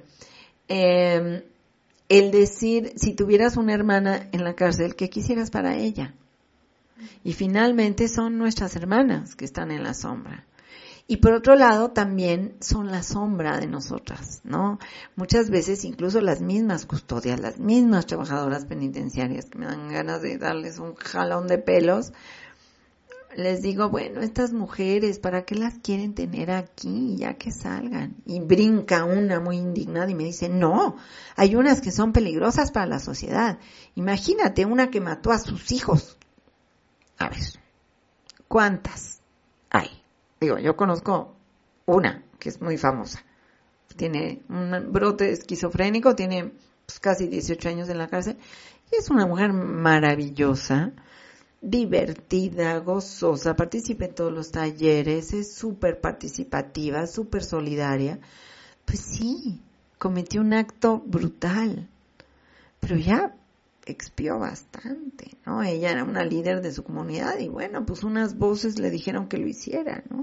el decir, si tuvieras una hermana en la cárcel, ¿qué quisieras para ella? Y finalmente son nuestras hermanas que están en la sombra. Y por otro lado también son la sombra de nosotras, ¿no? Muchas veces incluso las mismas custodias, las mismas trabajadoras penitenciarias que me dan ganas de darles un jalón de pelos, les digo, bueno, estas mujeres, ¿para qué las quieren tener aquí ya que salgan? Y brinca una muy indignada y me dice, no, hay unas que son peligrosas para la sociedad. Imagínate una que mató a sus hijos. A ver, ¿cuántas hay? Digo, yo conozco una que es muy famosa. Tiene un brote esquizofrénico, tiene casi 18 años en la cárcel. Y es una mujer maravillosa, divertida, gozosa, participa en todos los talleres, es súper participativa, súper solidaria. Pues sí, cometió un acto brutal. Pero ya expió bastante, ¿no? Ella era una líder de su comunidad y bueno, pues unas voces le dijeron que lo hiciera, ¿no?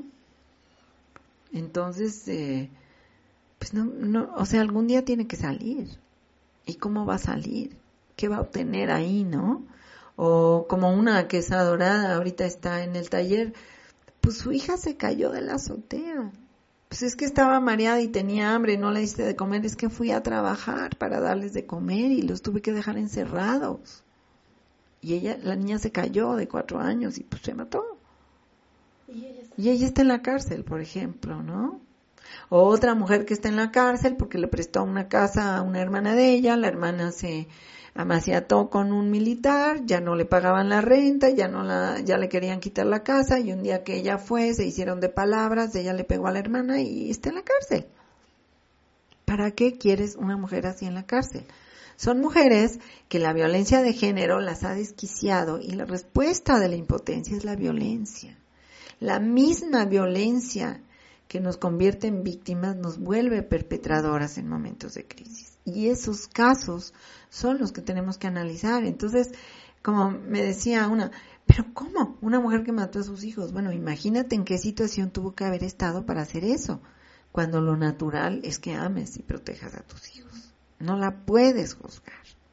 Entonces, pues no, o sea, algún día tiene que salir. ¿Y cómo va a salir? ¿Qué va a obtener ahí, no? O como una que es adorada, ahorita está en el taller, pues su hija se cayó de la azotea. Pues es que estaba mareada y tenía hambre, no le hice de comer, es que fui a trabajar para darles de comer y los tuve que dejar encerrados. Y la niña se cayó de 4 años y pues se mató. Y ella está en la cárcel, por ejemplo, ¿no? O otra mujer que está en la cárcel porque le prestó una casa a una hermana de ella, la hermana se amaciató con un militar, ya no le pagaban la renta, ya le querían quitar la casa y un día que ella fue, se hicieron de palabras, ella le pegó a la hermana y está en la cárcel. ¿Para qué quieres una mujer así en la cárcel? Son mujeres que la violencia de género las ha desquiciado y la respuesta de la impotencia es la violencia. La misma violencia que nos convierte en víctimas nos vuelve perpetradoras en momentos de crisis. Y esos casos son los que tenemos que analizar. Entonces, como me decía una, ¿pero cómo? Una mujer que mató a sus hijos. Bueno, imagínate en qué situación tuvo que haber estado para hacer eso, cuando lo natural es que ames y protejas a tus hijos. No la puedes juzgar.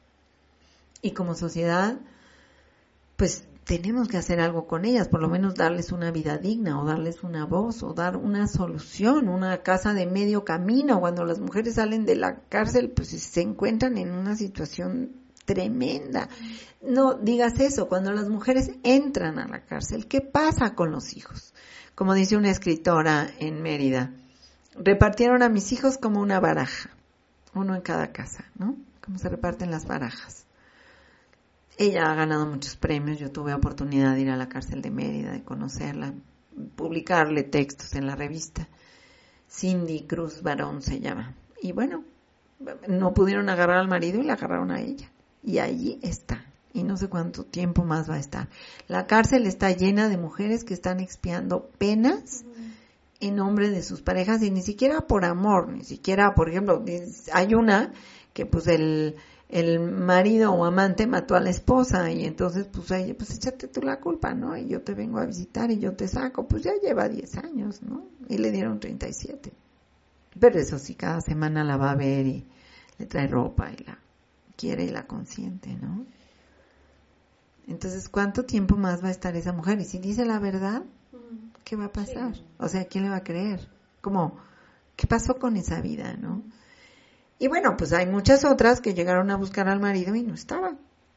Y como sociedad, pues tenemos que hacer algo con ellas, por lo menos darles una vida digna, o darles una voz, o dar una solución, una casa de medio camino. Cuando las mujeres salen de la cárcel, pues se encuentran en una situación tremenda. No digas eso, cuando las mujeres entran a la cárcel, ¿qué pasa con los hijos? Como dice una escritora en Mérida, repartieron a mis hijos como una baraja, uno en cada casa, ¿no? Como se reparten las barajas. Ella ha ganado muchos premios, yo tuve oportunidad de ir a la cárcel de Mérida, de conocerla, publicarle textos en la revista. Cindy Cruz Barón se llama. Y bueno, no pudieron agarrar al marido y la agarraron a ella. Y allí está. Y no sé cuánto tiempo más va a estar. La cárcel está llena de mujeres que están expiando penas en nombre de sus parejas y ni siquiera por amor, ni siquiera, por ejemplo, hay una que pues el marido o amante mató a la esposa y entonces pues ella, pues échate tú la culpa, ¿no? Y yo te vengo a visitar y yo te saco, pues ya lleva 10 años, ¿no? Y le dieron 37. Pero eso sí, cada semana la va a ver y le trae ropa y la quiere y la consiente, ¿no? Entonces, ¿cuánto tiempo más va a estar esa mujer? Y si dice la verdad, ¿qué va a pasar? O sea, ¿quién le va a creer? ¿Cómo? ¿Qué pasó con esa vida, no? Y bueno, pues hay muchas otras que llegaron a buscar al marido y no estaba.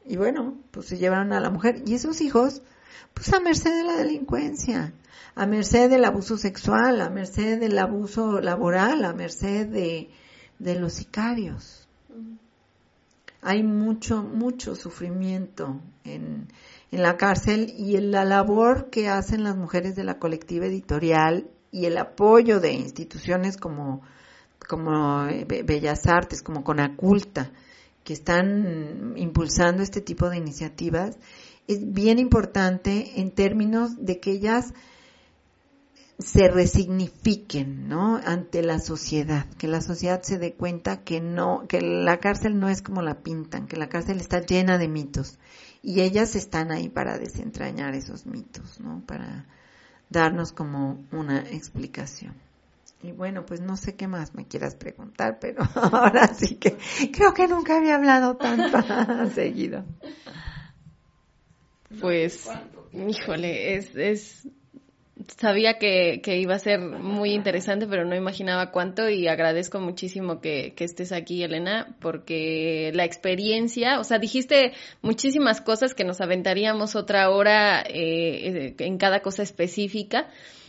Y bueno, pues se llevaron a la mujer. Y esos hijos, pues a merced de la delincuencia, a merced del abuso sexual, a merced del abuso laboral, a merced de los sicarios. Hay mucho sufrimiento en la cárcel, y en la labor que hacen las mujeres de la colectiva editorial y el apoyo de instituciones como Bellas Artes, como Conaculta, que están impulsando este tipo de iniciativas, es bien importante en términos de que ellas se resignifiquen, ¿no?, ante la sociedad, que la sociedad se dé cuenta que la cárcel no es como la pintan, que la cárcel está llena de mitos, y ellas están ahí para desentrañar esos mitos, ¿no?, para darnos como una explicación. Y bueno, pues no sé qué más me quieras preguntar, pero ahora sí que creo que nunca había hablado tanto seguido. Pues, híjole, sabía que iba a ser muy interesante, pero no imaginaba cuánto, y agradezco muchísimo que estés aquí, Elena, porque la experiencia, o sea, dijiste muchísimas cosas que nos aventaríamos otra hora en cada cosa específica.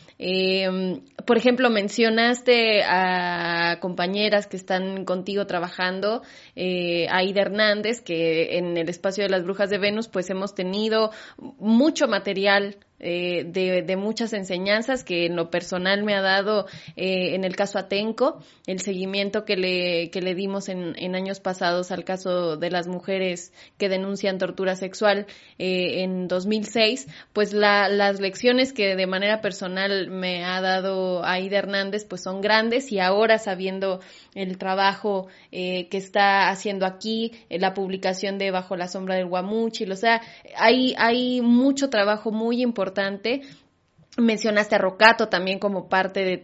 Por ejemplo, mencionaste a compañeras que están contigo trabajando, Aida Hernández, que en el espacio de las Brujas de Venus pues hemos tenido mucho material de muchas enseñanzas que en lo personal me ha dado, en el caso Atenco, el seguimiento que le dimos en años pasados al caso de las mujeres que denuncian tortura sexual en 2006, pues las lecciones que de manera personal me ha dado Aida Hernández pues son grandes, y ahora sabiendo el trabajo que está haciendo aquí, la publicación de Bajo la sombra del Guamúchil, o sea, hay mucho trabajo muy importante. Mencionaste a Rocato también como parte de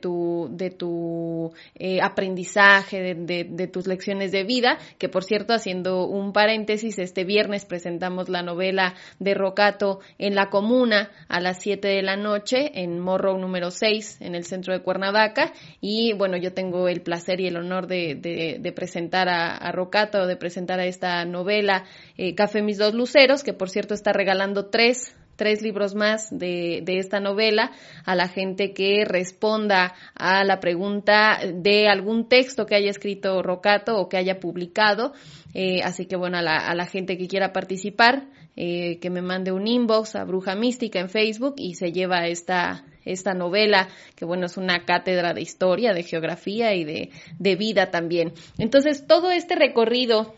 tu aprendizaje, de tus lecciones de vida, que por cierto, haciendo un paréntesis, este viernes presentamos la novela de Rocato en La Comuna a las 7 de la noche en Morro número 6 en el centro de Cuernavaca, y bueno, yo tengo el placer y el honor de presentar a Rocato, de presentar a esta novela, Café Mis Dos Luceros, que por cierto está regalando tres libros más de esta novela a la gente que responda a la pregunta de algún texto que haya escrito Rocato o que haya publicado. Así que bueno, a la gente que quiera participar, que me mande un inbox a Bruja Mística en Facebook y se lleva esta novela, que bueno, es una cátedra de historia, de geografía y de vida también. Entonces, todo este recorrido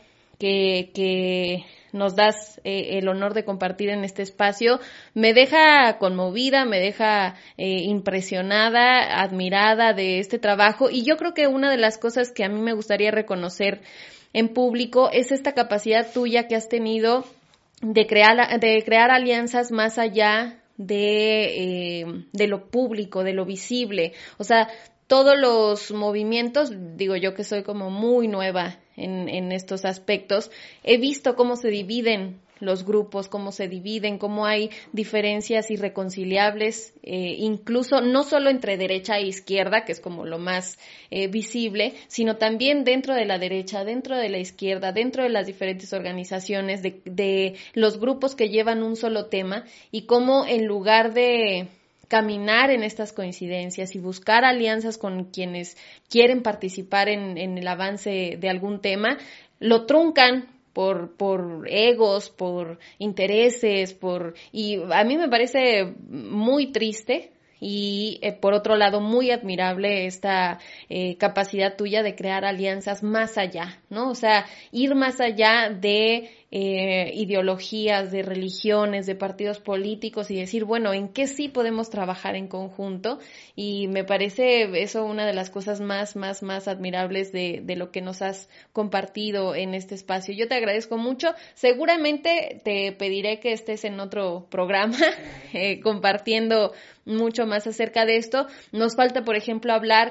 que nos das el honor de compartir en este espacio, me deja conmovida, me deja impresionada, admirada de este trabajo, y yo creo que una de las cosas que a mí me gustaría reconocer en público es esta capacidad tuya que has tenido de crear alianzas más allá de lo público, de lo visible. O sea, todos los movimientos, digo yo que soy como muy nueva en estos aspectos, he visto cómo se dividen los grupos, cómo se dividen, cómo hay diferencias irreconciliables, incluso no solo entre derecha e izquierda, que es como lo más visible, sino también dentro de la derecha, dentro de la izquierda, dentro de las diferentes organizaciones, de los grupos que llevan un solo tema, y cómo en lugar de caminar en estas coincidencias y buscar alianzas con quienes quieren participar en el avance de algún tema, lo truncan por egos, por intereses, y a mí me parece muy triste. Y por otro lado, muy admirable esta capacidad tuya de crear alianzas más allá, ¿no? O sea, ir más allá de ideologías, de religiones, de partidos políticos, y decir, bueno, ¿en qué sí podemos trabajar en conjunto? Y me parece eso una de las cosas más admirables de lo que nos has compartido en este espacio. Yo te agradezco mucho. Seguramente te pediré que estés en otro programa compartiendo mucho más acerca de esto. Nos falta, por ejemplo, hablar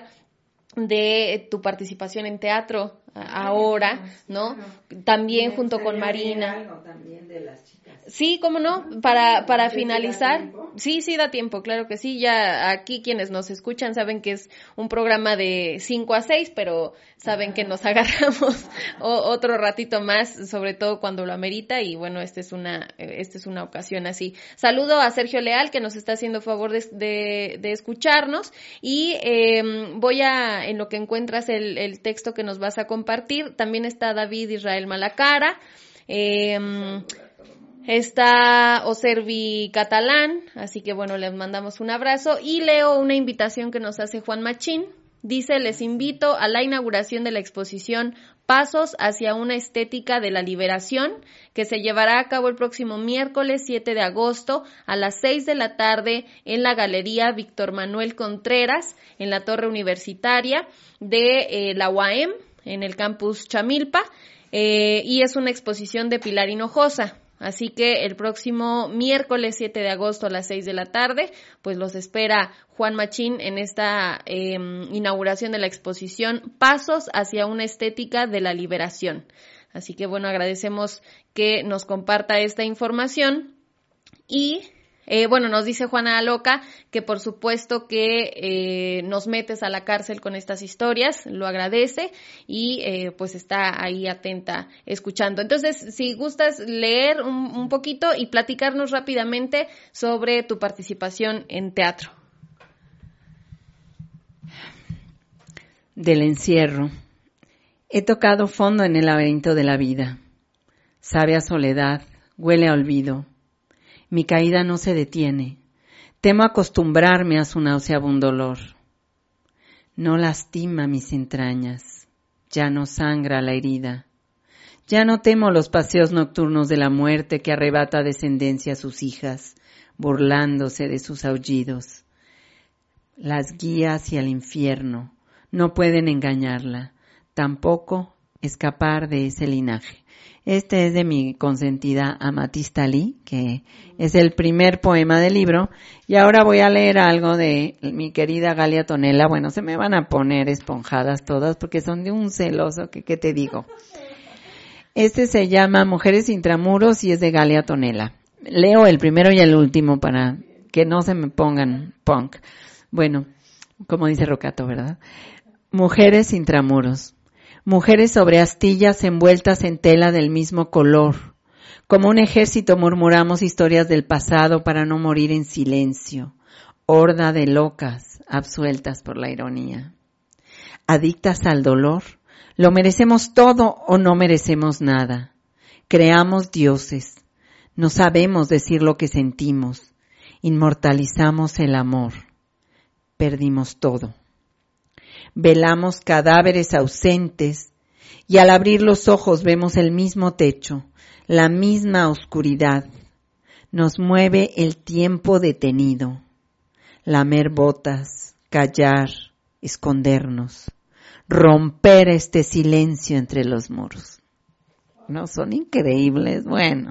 de tu participación en teatro ahora, ¿no? También junto con Marina. Algo también de las chicas. Sí, cómo no, para finalizar. Sí, da tiempo, claro que sí. Ya aquí quienes nos escuchan saben que es un programa de 5 a 6, pero saben que nos agarramos otro ratito más, sobre todo cuando lo amerita, y bueno, esta es una ocasión así. Saludo a Sergio Leal, que nos está haciendo favor de escucharnos, y voy en lo que encuentras el texto que nos vas a compartir, también está David Israel Malacara, está Oservi Catalán, así que bueno, les mandamos un abrazo y leo una invitación que nos hace Juan Machín. Dice: les invito a la inauguración de la exposición Pasos hacia una estética de la liberación, que se llevará a cabo el próximo miércoles 7 de agosto a las 6 de la tarde en la Galería Víctor Manuel Contreras, en la Torre Universitaria de la UAM, en el campus Chamilpa, y es una exposición de Pilar Hinojosa. Así que el próximo miércoles 7 de agosto a las 6 de la tarde, pues los espera Juan Machín en esta inauguración de la exposición Pasos hacia una estética de la liberación. Así que bueno, agradecemos que nos comparta esta información y bueno, nos dice Juana Loca que por supuesto que nos metes a la cárcel con estas historias, lo agradece y pues está ahí atenta escuchando. Entonces, si gustas leer un poquito y platicarnos rápidamente sobre tu participación en teatro. Del encierro. He tocado fondo en el laberinto de la vida. Sabe a soledad, huele a olvido. Mi caída no se detiene. Temo acostumbrarme a su nauseabundo dolor. No lastima mis entrañas. Ya no sangra la herida. Ya no temo los paseos nocturnos de la muerte que arrebata descendencia a sus hijas, burlándose de sus aullidos. Las guía hacia el infierno. No pueden engañarla. Tampoco escapar de ese linaje. Este es de mi consentida Amatista Lee, que es el primer poema del libro. Y ahora voy a leer algo de mi querida Galia Tonela. Bueno, se me van a poner esponjadas todas porque son de un celoso que, ¿qué te digo? Este se llama Mujeres Intramuros y es de Galia Tonela. Leo el primero y el último para que no se me pongan punk. Bueno, como dice Rocato, ¿verdad? Mujeres Intramuros. Mujeres sobre astillas envueltas en tela del mismo color. Como un ejército murmuramos historias del pasado para no morir en silencio. Horda de locas, absueltas por la ironía. Adictas al dolor, ¿lo merecemos todo o no merecemos nada? Creamos dioses. No sabemos decir lo que sentimos. Inmortalizamos el amor. Perdimos todo. Velamos cadáveres ausentes y al abrir los ojos vemos el mismo techo, la misma oscuridad. Nos mueve el tiempo detenido. Lamer botas, callar, escondernos, romper este silencio entre los muros. No, son increíbles, bueno.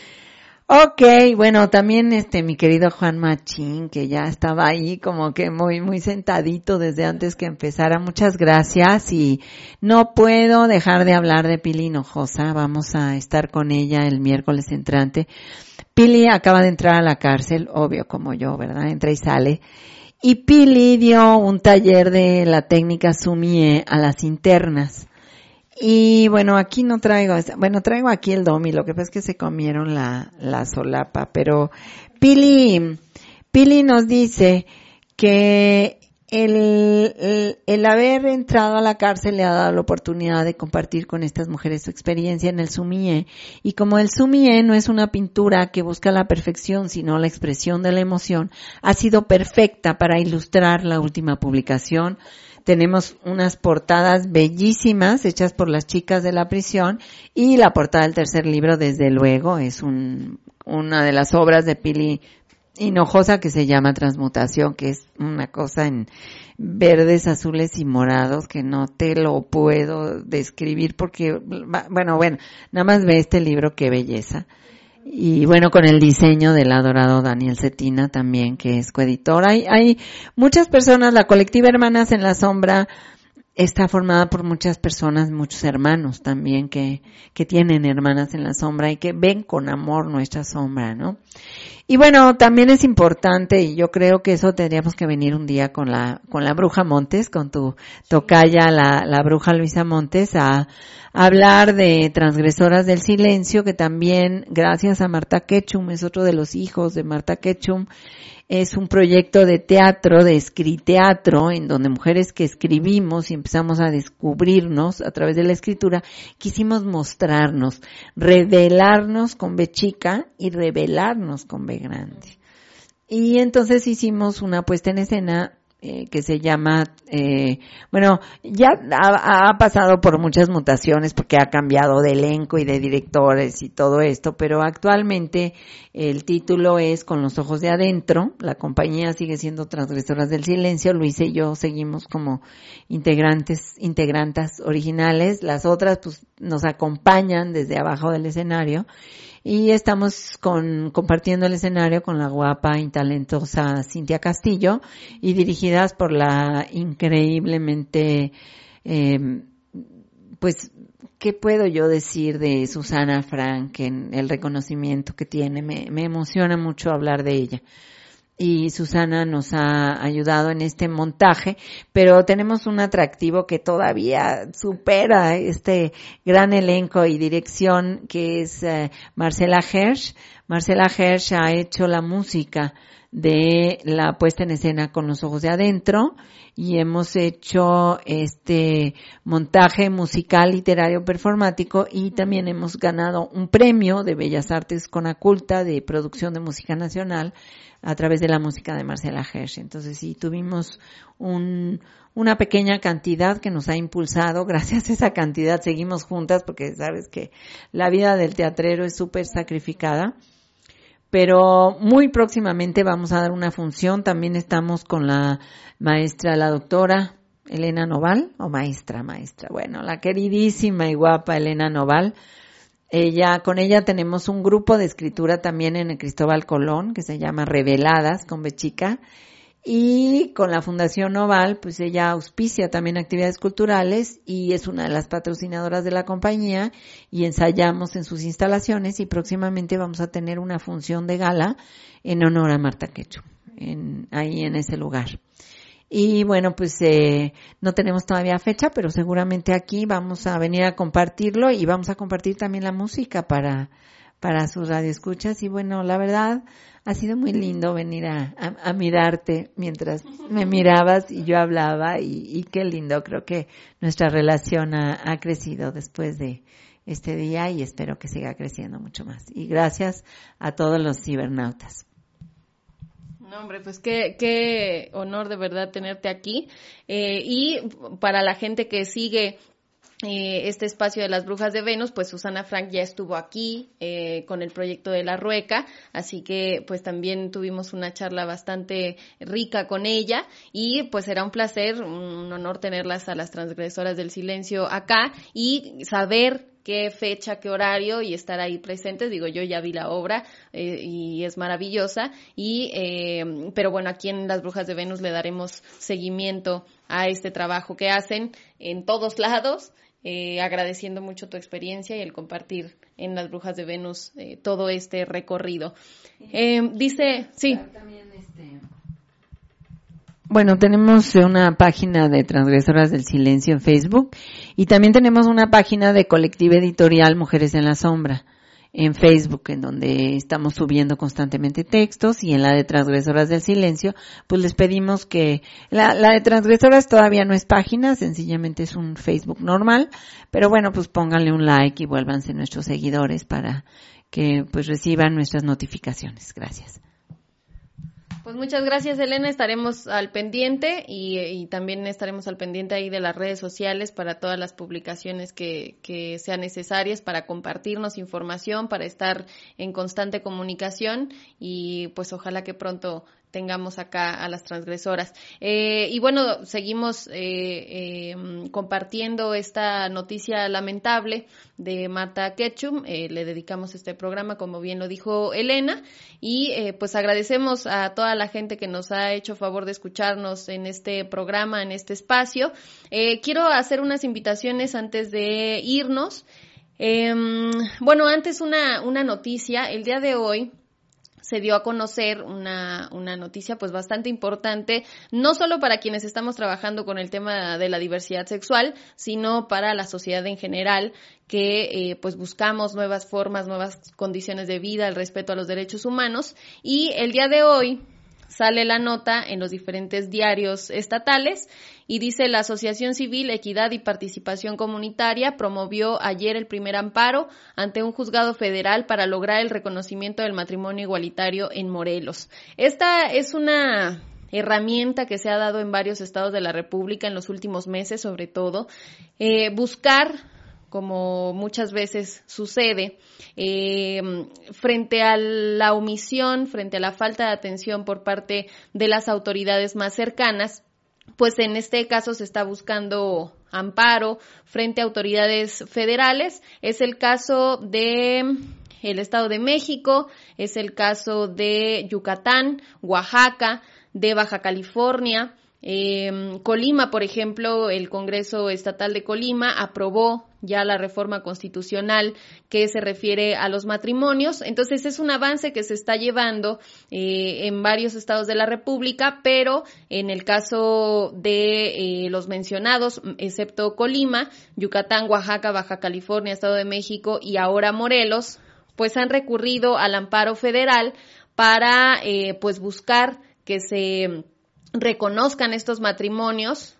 Okay, bueno, también mi querido Juan Machín, que ya estaba ahí como que muy sentadito desde antes que empezara. Muchas gracias y no puedo dejar de hablar de Pili Hinojosa. Vamos a estar con ella el miércoles entrante. Pili acaba de entrar a la cárcel, obvio como yo, ¿verdad? Entra y sale. Y Pili dio un taller de la técnica Sumie a las internas. Y bueno, aquí no traigo, traigo aquí el domi, lo que pasa es que se comieron la solapa, pero Pili nos dice que el haber entrado a la cárcel le ha dado la oportunidad de compartir con estas mujeres su experiencia en el sumie, y como el sumie no es una pintura que busca la perfección, sino la expresión de la emoción, ha sido perfecta para ilustrar la última publicación. Tenemos unas portadas bellísimas hechas por las chicas de la prisión y la portada del tercer libro, desde luego, es una de las obras de Pili Hinojosa que se llama Transmutación, que es una cosa en verdes, azules y morados que no te lo puedo describir porque, bueno, nada más ve este libro, qué belleza. Y bueno, con el diseño del adorado Daniel Cetina también, que es coeditor. Hay muchas personas, la colectiva Hermanas en la Sombra está formada por muchas personas, muchos hermanos también que tienen hermanas en la sombra y que ven con amor nuestra sombra, ¿no? Y bueno, también es importante, y yo creo que eso tendríamos que venir un día con la bruja Montes, con tu tocaya, la bruja Luisa Montes, a hablar de Transgresoras del Silencio, que también, gracias a Marta Ketchum, es otro de los hijos de Marta Ketchum, es un proyecto de teatro, de escriteatro, en donde mujeres que escribimos y empezamos a descubrirnos a través de la escritura, quisimos mostrarnos, revelarnos con B chica y revelarnos con B grande. Y entonces hicimos una puesta en escena que se llama, ya ha pasado por muchas mutaciones porque ha cambiado de elenco y de directores y todo esto, pero actualmente el título es Con los ojos de adentro. La compañía sigue siendo Transgresoras del Silencio. Luisa y yo seguimos como integrantas originales. Las otras pues nos acompañan desde abajo del escenario. Y estamos compartiendo el escenario con la guapa y talentosa Cintia Castillo y dirigidas por la increíblemente, pues, ¿qué puedo yo decir de Susana Frank en el reconocimiento que tiene? Me emociona mucho hablar de ella. Y Susana nos ha ayudado en este montaje, pero tenemos un atractivo que todavía supera este gran elenco y dirección, que es Marcela Hersch. Marcela Hersch ha hecho la música de la puesta en escena Con los ojos de adentro, y hemos hecho este montaje musical, literario, performático, y también hemos ganado un premio de Bellas Artes Conaculta de producción de música nacional a través de la música de Marcela Hersch. Entonces sí, tuvimos una pequeña cantidad que nos ha impulsado. Gracias a esa cantidad seguimos juntas, porque sabes que la vida del teatrero es súper sacrificada. Pero muy próximamente vamos a dar una función. También estamos con la maestra, la doctora Elena Noval, o maestra, bueno, la queridísima y guapa Elena Noval. Con ella tenemos un grupo de escritura también en el Cristóbal Colón, que se llama Reveladas, con B chica. Y con la Fundación Noval, pues ella auspicia también actividades culturales y es una de las patrocinadoras de la compañía, y ensayamos en sus instalaciones, y próximamente vamos a tener una función de gala en honor a Marta Ketchum, ahí en ese lugar. Y bueno, pues no tenemos todavía fecha, pero seguramente aquí vamos a venir a compartirlo, y vamos a compartir también la música para sus radioescuchas. Y bueno, la verdad, ha sido muy lindo venir a mirarte mientras me mirabas y yo hablaba, y qué lindo. Creo que nuestra relación ha crecido después de este día, y espero que siga creciendo mucho más. Y gracias a todos los cibernautas. No, hombre, pues qué honor de verdad tenerte aquí. Y para la gente que sigue este espacio de las Brujas de Venus, pues Susana Frank ya estuvo aquí con el proyecto de La Rueca, así que pues también tuvimos una charla bastante rica con ella, y pues será un placer, un honor tenerlas a las Transgresoras del Silencio acá y saber qué fecha, qué horario, y estar ahí presentes. Digo, yo ya vi la obra y es maravillosa, pero bueno, aquí en Las Brujas de Venus le daremos seguimiento a este trabajo que hacen en todos lados, agradeciendo mucho tu experiencia y el compartir en Las Brujas de Venus todo este recorrido. Dice, sí. Bueno, tenemos una página de Transgresoras del Silencio en Facebook, y también tenemos una página de Colectiva Editorial Mujeres en la Sombra en Facebook, en donde estamos subiendo constantemente textos, y en la de Transgresoras del Silencio, pues les pedimos que la de Transgresoras todavía no es página, sencillamente es un Facebook normal, pero bueno, pues pónganle un like y vuélvanse nuestros seguidores para que pues reciban nuestras notificaciones. Gracias. Pues muchas gracias, Elena. Estaremos al pendiente y también estaremos al pendiente ahí de las redes sociales para todas las publicaciones que sean necesarias para compartirnos información, para estar en constante comunicación, y pues ojalá que pronto tengamos acá a las transgresoras. Y bueno, seguimos compartiendo esta noticia lamentable de Marta Ketchum. Le dedicamos este programa, como bien lo dijo Elena, y pues agradecemos a toda la gente que nos ha hecho favor de escucharnos en este programa, en este espacio. Quiero hacer unas invitaciones antes de irnos. Bueno, antes una noticia. El día de hoy se dio a conocer una noticia pues bastante importante, no solo para quienes estamos trabajando con el tema de la diversidad sexual, sino para la sociedad en general, que pues buscamos nuevas formas, nuevas condiciones de vida, el respeto a los derechos humanos. Y el día de hoy sale la nota en los diferentes diarios estatales y dice: la Asociación Civil Equidad y Participación Comunitaria promovió ayer el primer amparo ante un juzgado federal para lograr el reconocimiento del matrimonio igualitario en Morelos. Esta es una herramienta que se ha dado en varios estados de la República en los últimos meses, sobre todo, buscar, como muchas veces sucede, frente a la omisión, frente a la falta de atención por parte de las autoridades más cercanas, pues en este caso se está buscando amparo frente a autoridades federales. Es el caso de el Estado de México, es el caso de Yucatán, Oaxaca, de Baja California. Colima, por ejemplo, el Congreso Estatal de Colima aprobó ya la reforma constitucional que se refiere a los matrimonios. Entonces es un avance que se está llevando en varios estados de la República, pero en el caso de los mencionados, excepto Colima, Yucatán, Oaxaca, Baja California, Estado de México y ahora Morelos, pues han recurrido al amparo federal para pues buscar que se reconozcan estos matrimonios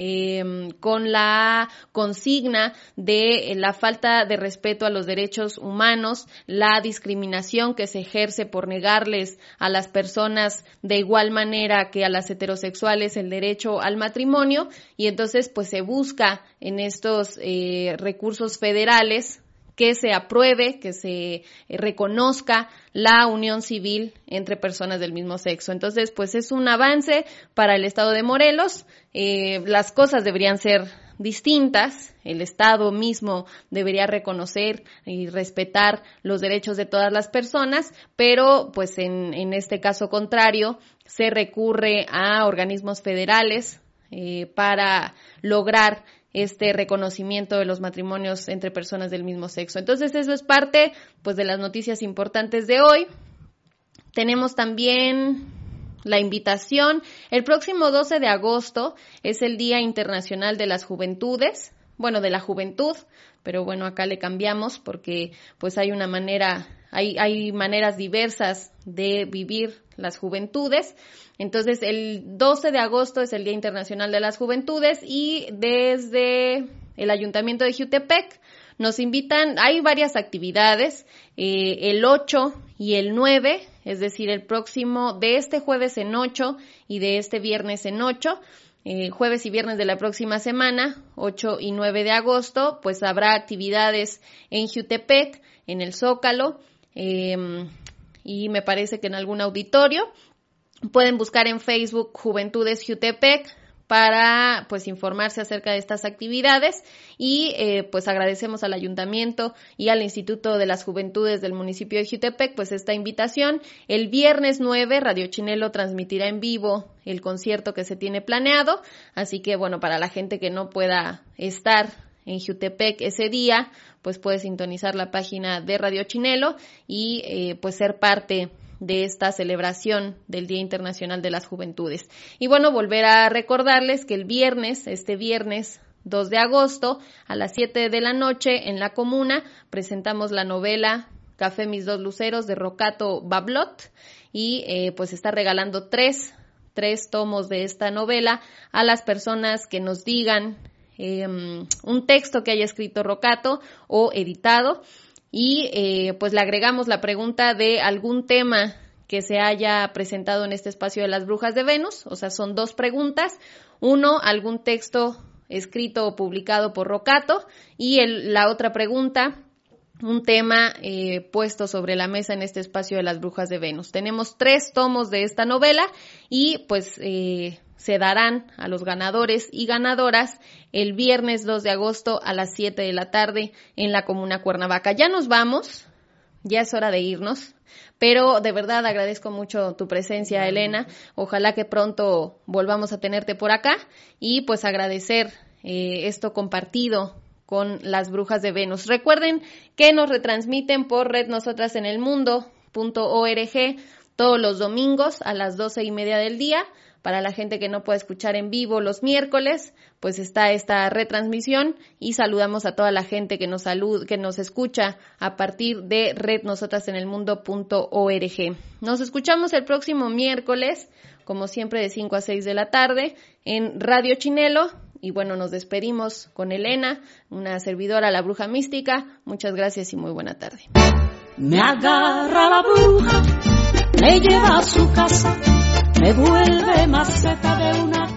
con la consigna de la falta de respeto a los derechos humanos, la discriminación que se ejerce por negarles a las personas de igual manera que a las heterosexuales el derecho al matrimonio. Y entonces pues se busca en estos recursos federales que se apruebe, que se reconozca la unión civil entre personas del mismo sexo. Entonces, pues es un avance para el estado de Morelos. Las cosas deberían ser distintas. El estado mismo debería reconocer y respetar los derechos de todas las personas, pero pues en este caso contrario se recurre a organismos federales para lograr este reconocimiento de los matrimonios entre personas del mismo sexo. Entonces, eso es parte, pues, de las noticias importantes de hoy. Tenemos también la invitación. El próximo 12 de agosto es el Día Internacional de las Juventudes, bueno, de la juventud, pero bueno, acá le cambiamos porque, pues, hay maneras diversas de vivir las juventudes. Entonces, el 12 de agosto es el Día Internacional de las Juventudes y desde el Ayuntamiento de Jiutepec nos invitan, hay varias actividades, el 8 y el 9, es decir, el próximo, de este jueves en 8 y de este viernes en 8, jueves y viernes de la próxima semana, 8 y 9 de agosto, pues habrá actividades en Jiutepec, en el Zócalo, y me parece que en algún auditorio. Pueden buscar en Facebook Juventudes Jiutepec para pues informarse acerca de estas actividades y pues agradecemos al Ayuntamiento y al Instituto de las Juventudes del municipio de Jiutepec pues esta invitación. El viernes 9 Radio Chinelo transmitirá en vivo el concierto que se tiene planeado, así que bueno, para la gente que no pueda estar en Jiutepec ese día, pues puede sintonizar la página de Radio Chinelo y pues ser parte de esta celebración del Día Internacional de las Juventudes. Y bueno, volver a recordarles que este viernes 2 de agosto, a las 7 de la noche, en La Comuna, presentamos la novela Café Mis Dos Luceros de Rocato Bablot y pues está regalando tres tomos de esta novela a las personas que nos digan un texto que haya escrito Rocato o editado. Y pues le agregamos la pregunta de algún tema que se haya presentado en este espacio de las Brujas de Venus. O sea, son 2 preguntas. 1, algún texto escrito o publicado por Rocato. Y la otra pregunta un tema puesto sobre la mesa en este espacio de las Brujas de Venus. Tenemos 3 tomos de esta novela y pues se darán a los ganadores y ganadoras el viernes 2 de agosto a las 7 de la tarde en la Comuna Cuernavaca. Ya nos vamos, ya es hora de irnos, pero de verdad agradezco mucho tu presencia, Elena. Ojalá que pronto volvamos a tenerte por acá y pues agradecer esto compartido con las Brujas de Venus. Recuerden que nos retransmiten por rednosotrasenelmundo.org todos los domingos a las 12:30 del día. Para la gente que no puede escuchar en vivo los miércoles, pues está esta retransmisión y saludamos a toda la gente que nos escucha a partir de rednosotrasenelmundo.org. Nos escuchamos el próximo miércoles, como siempre de 5 a 6 de la tarde en Radio Chinelo. Y bueno, nos despedimos con Elena, una servidora, la bruja mística. Muchas gracias y muy buena tarde. Me agarra la bruja, me lleva a su casa, me vuelve maceta de una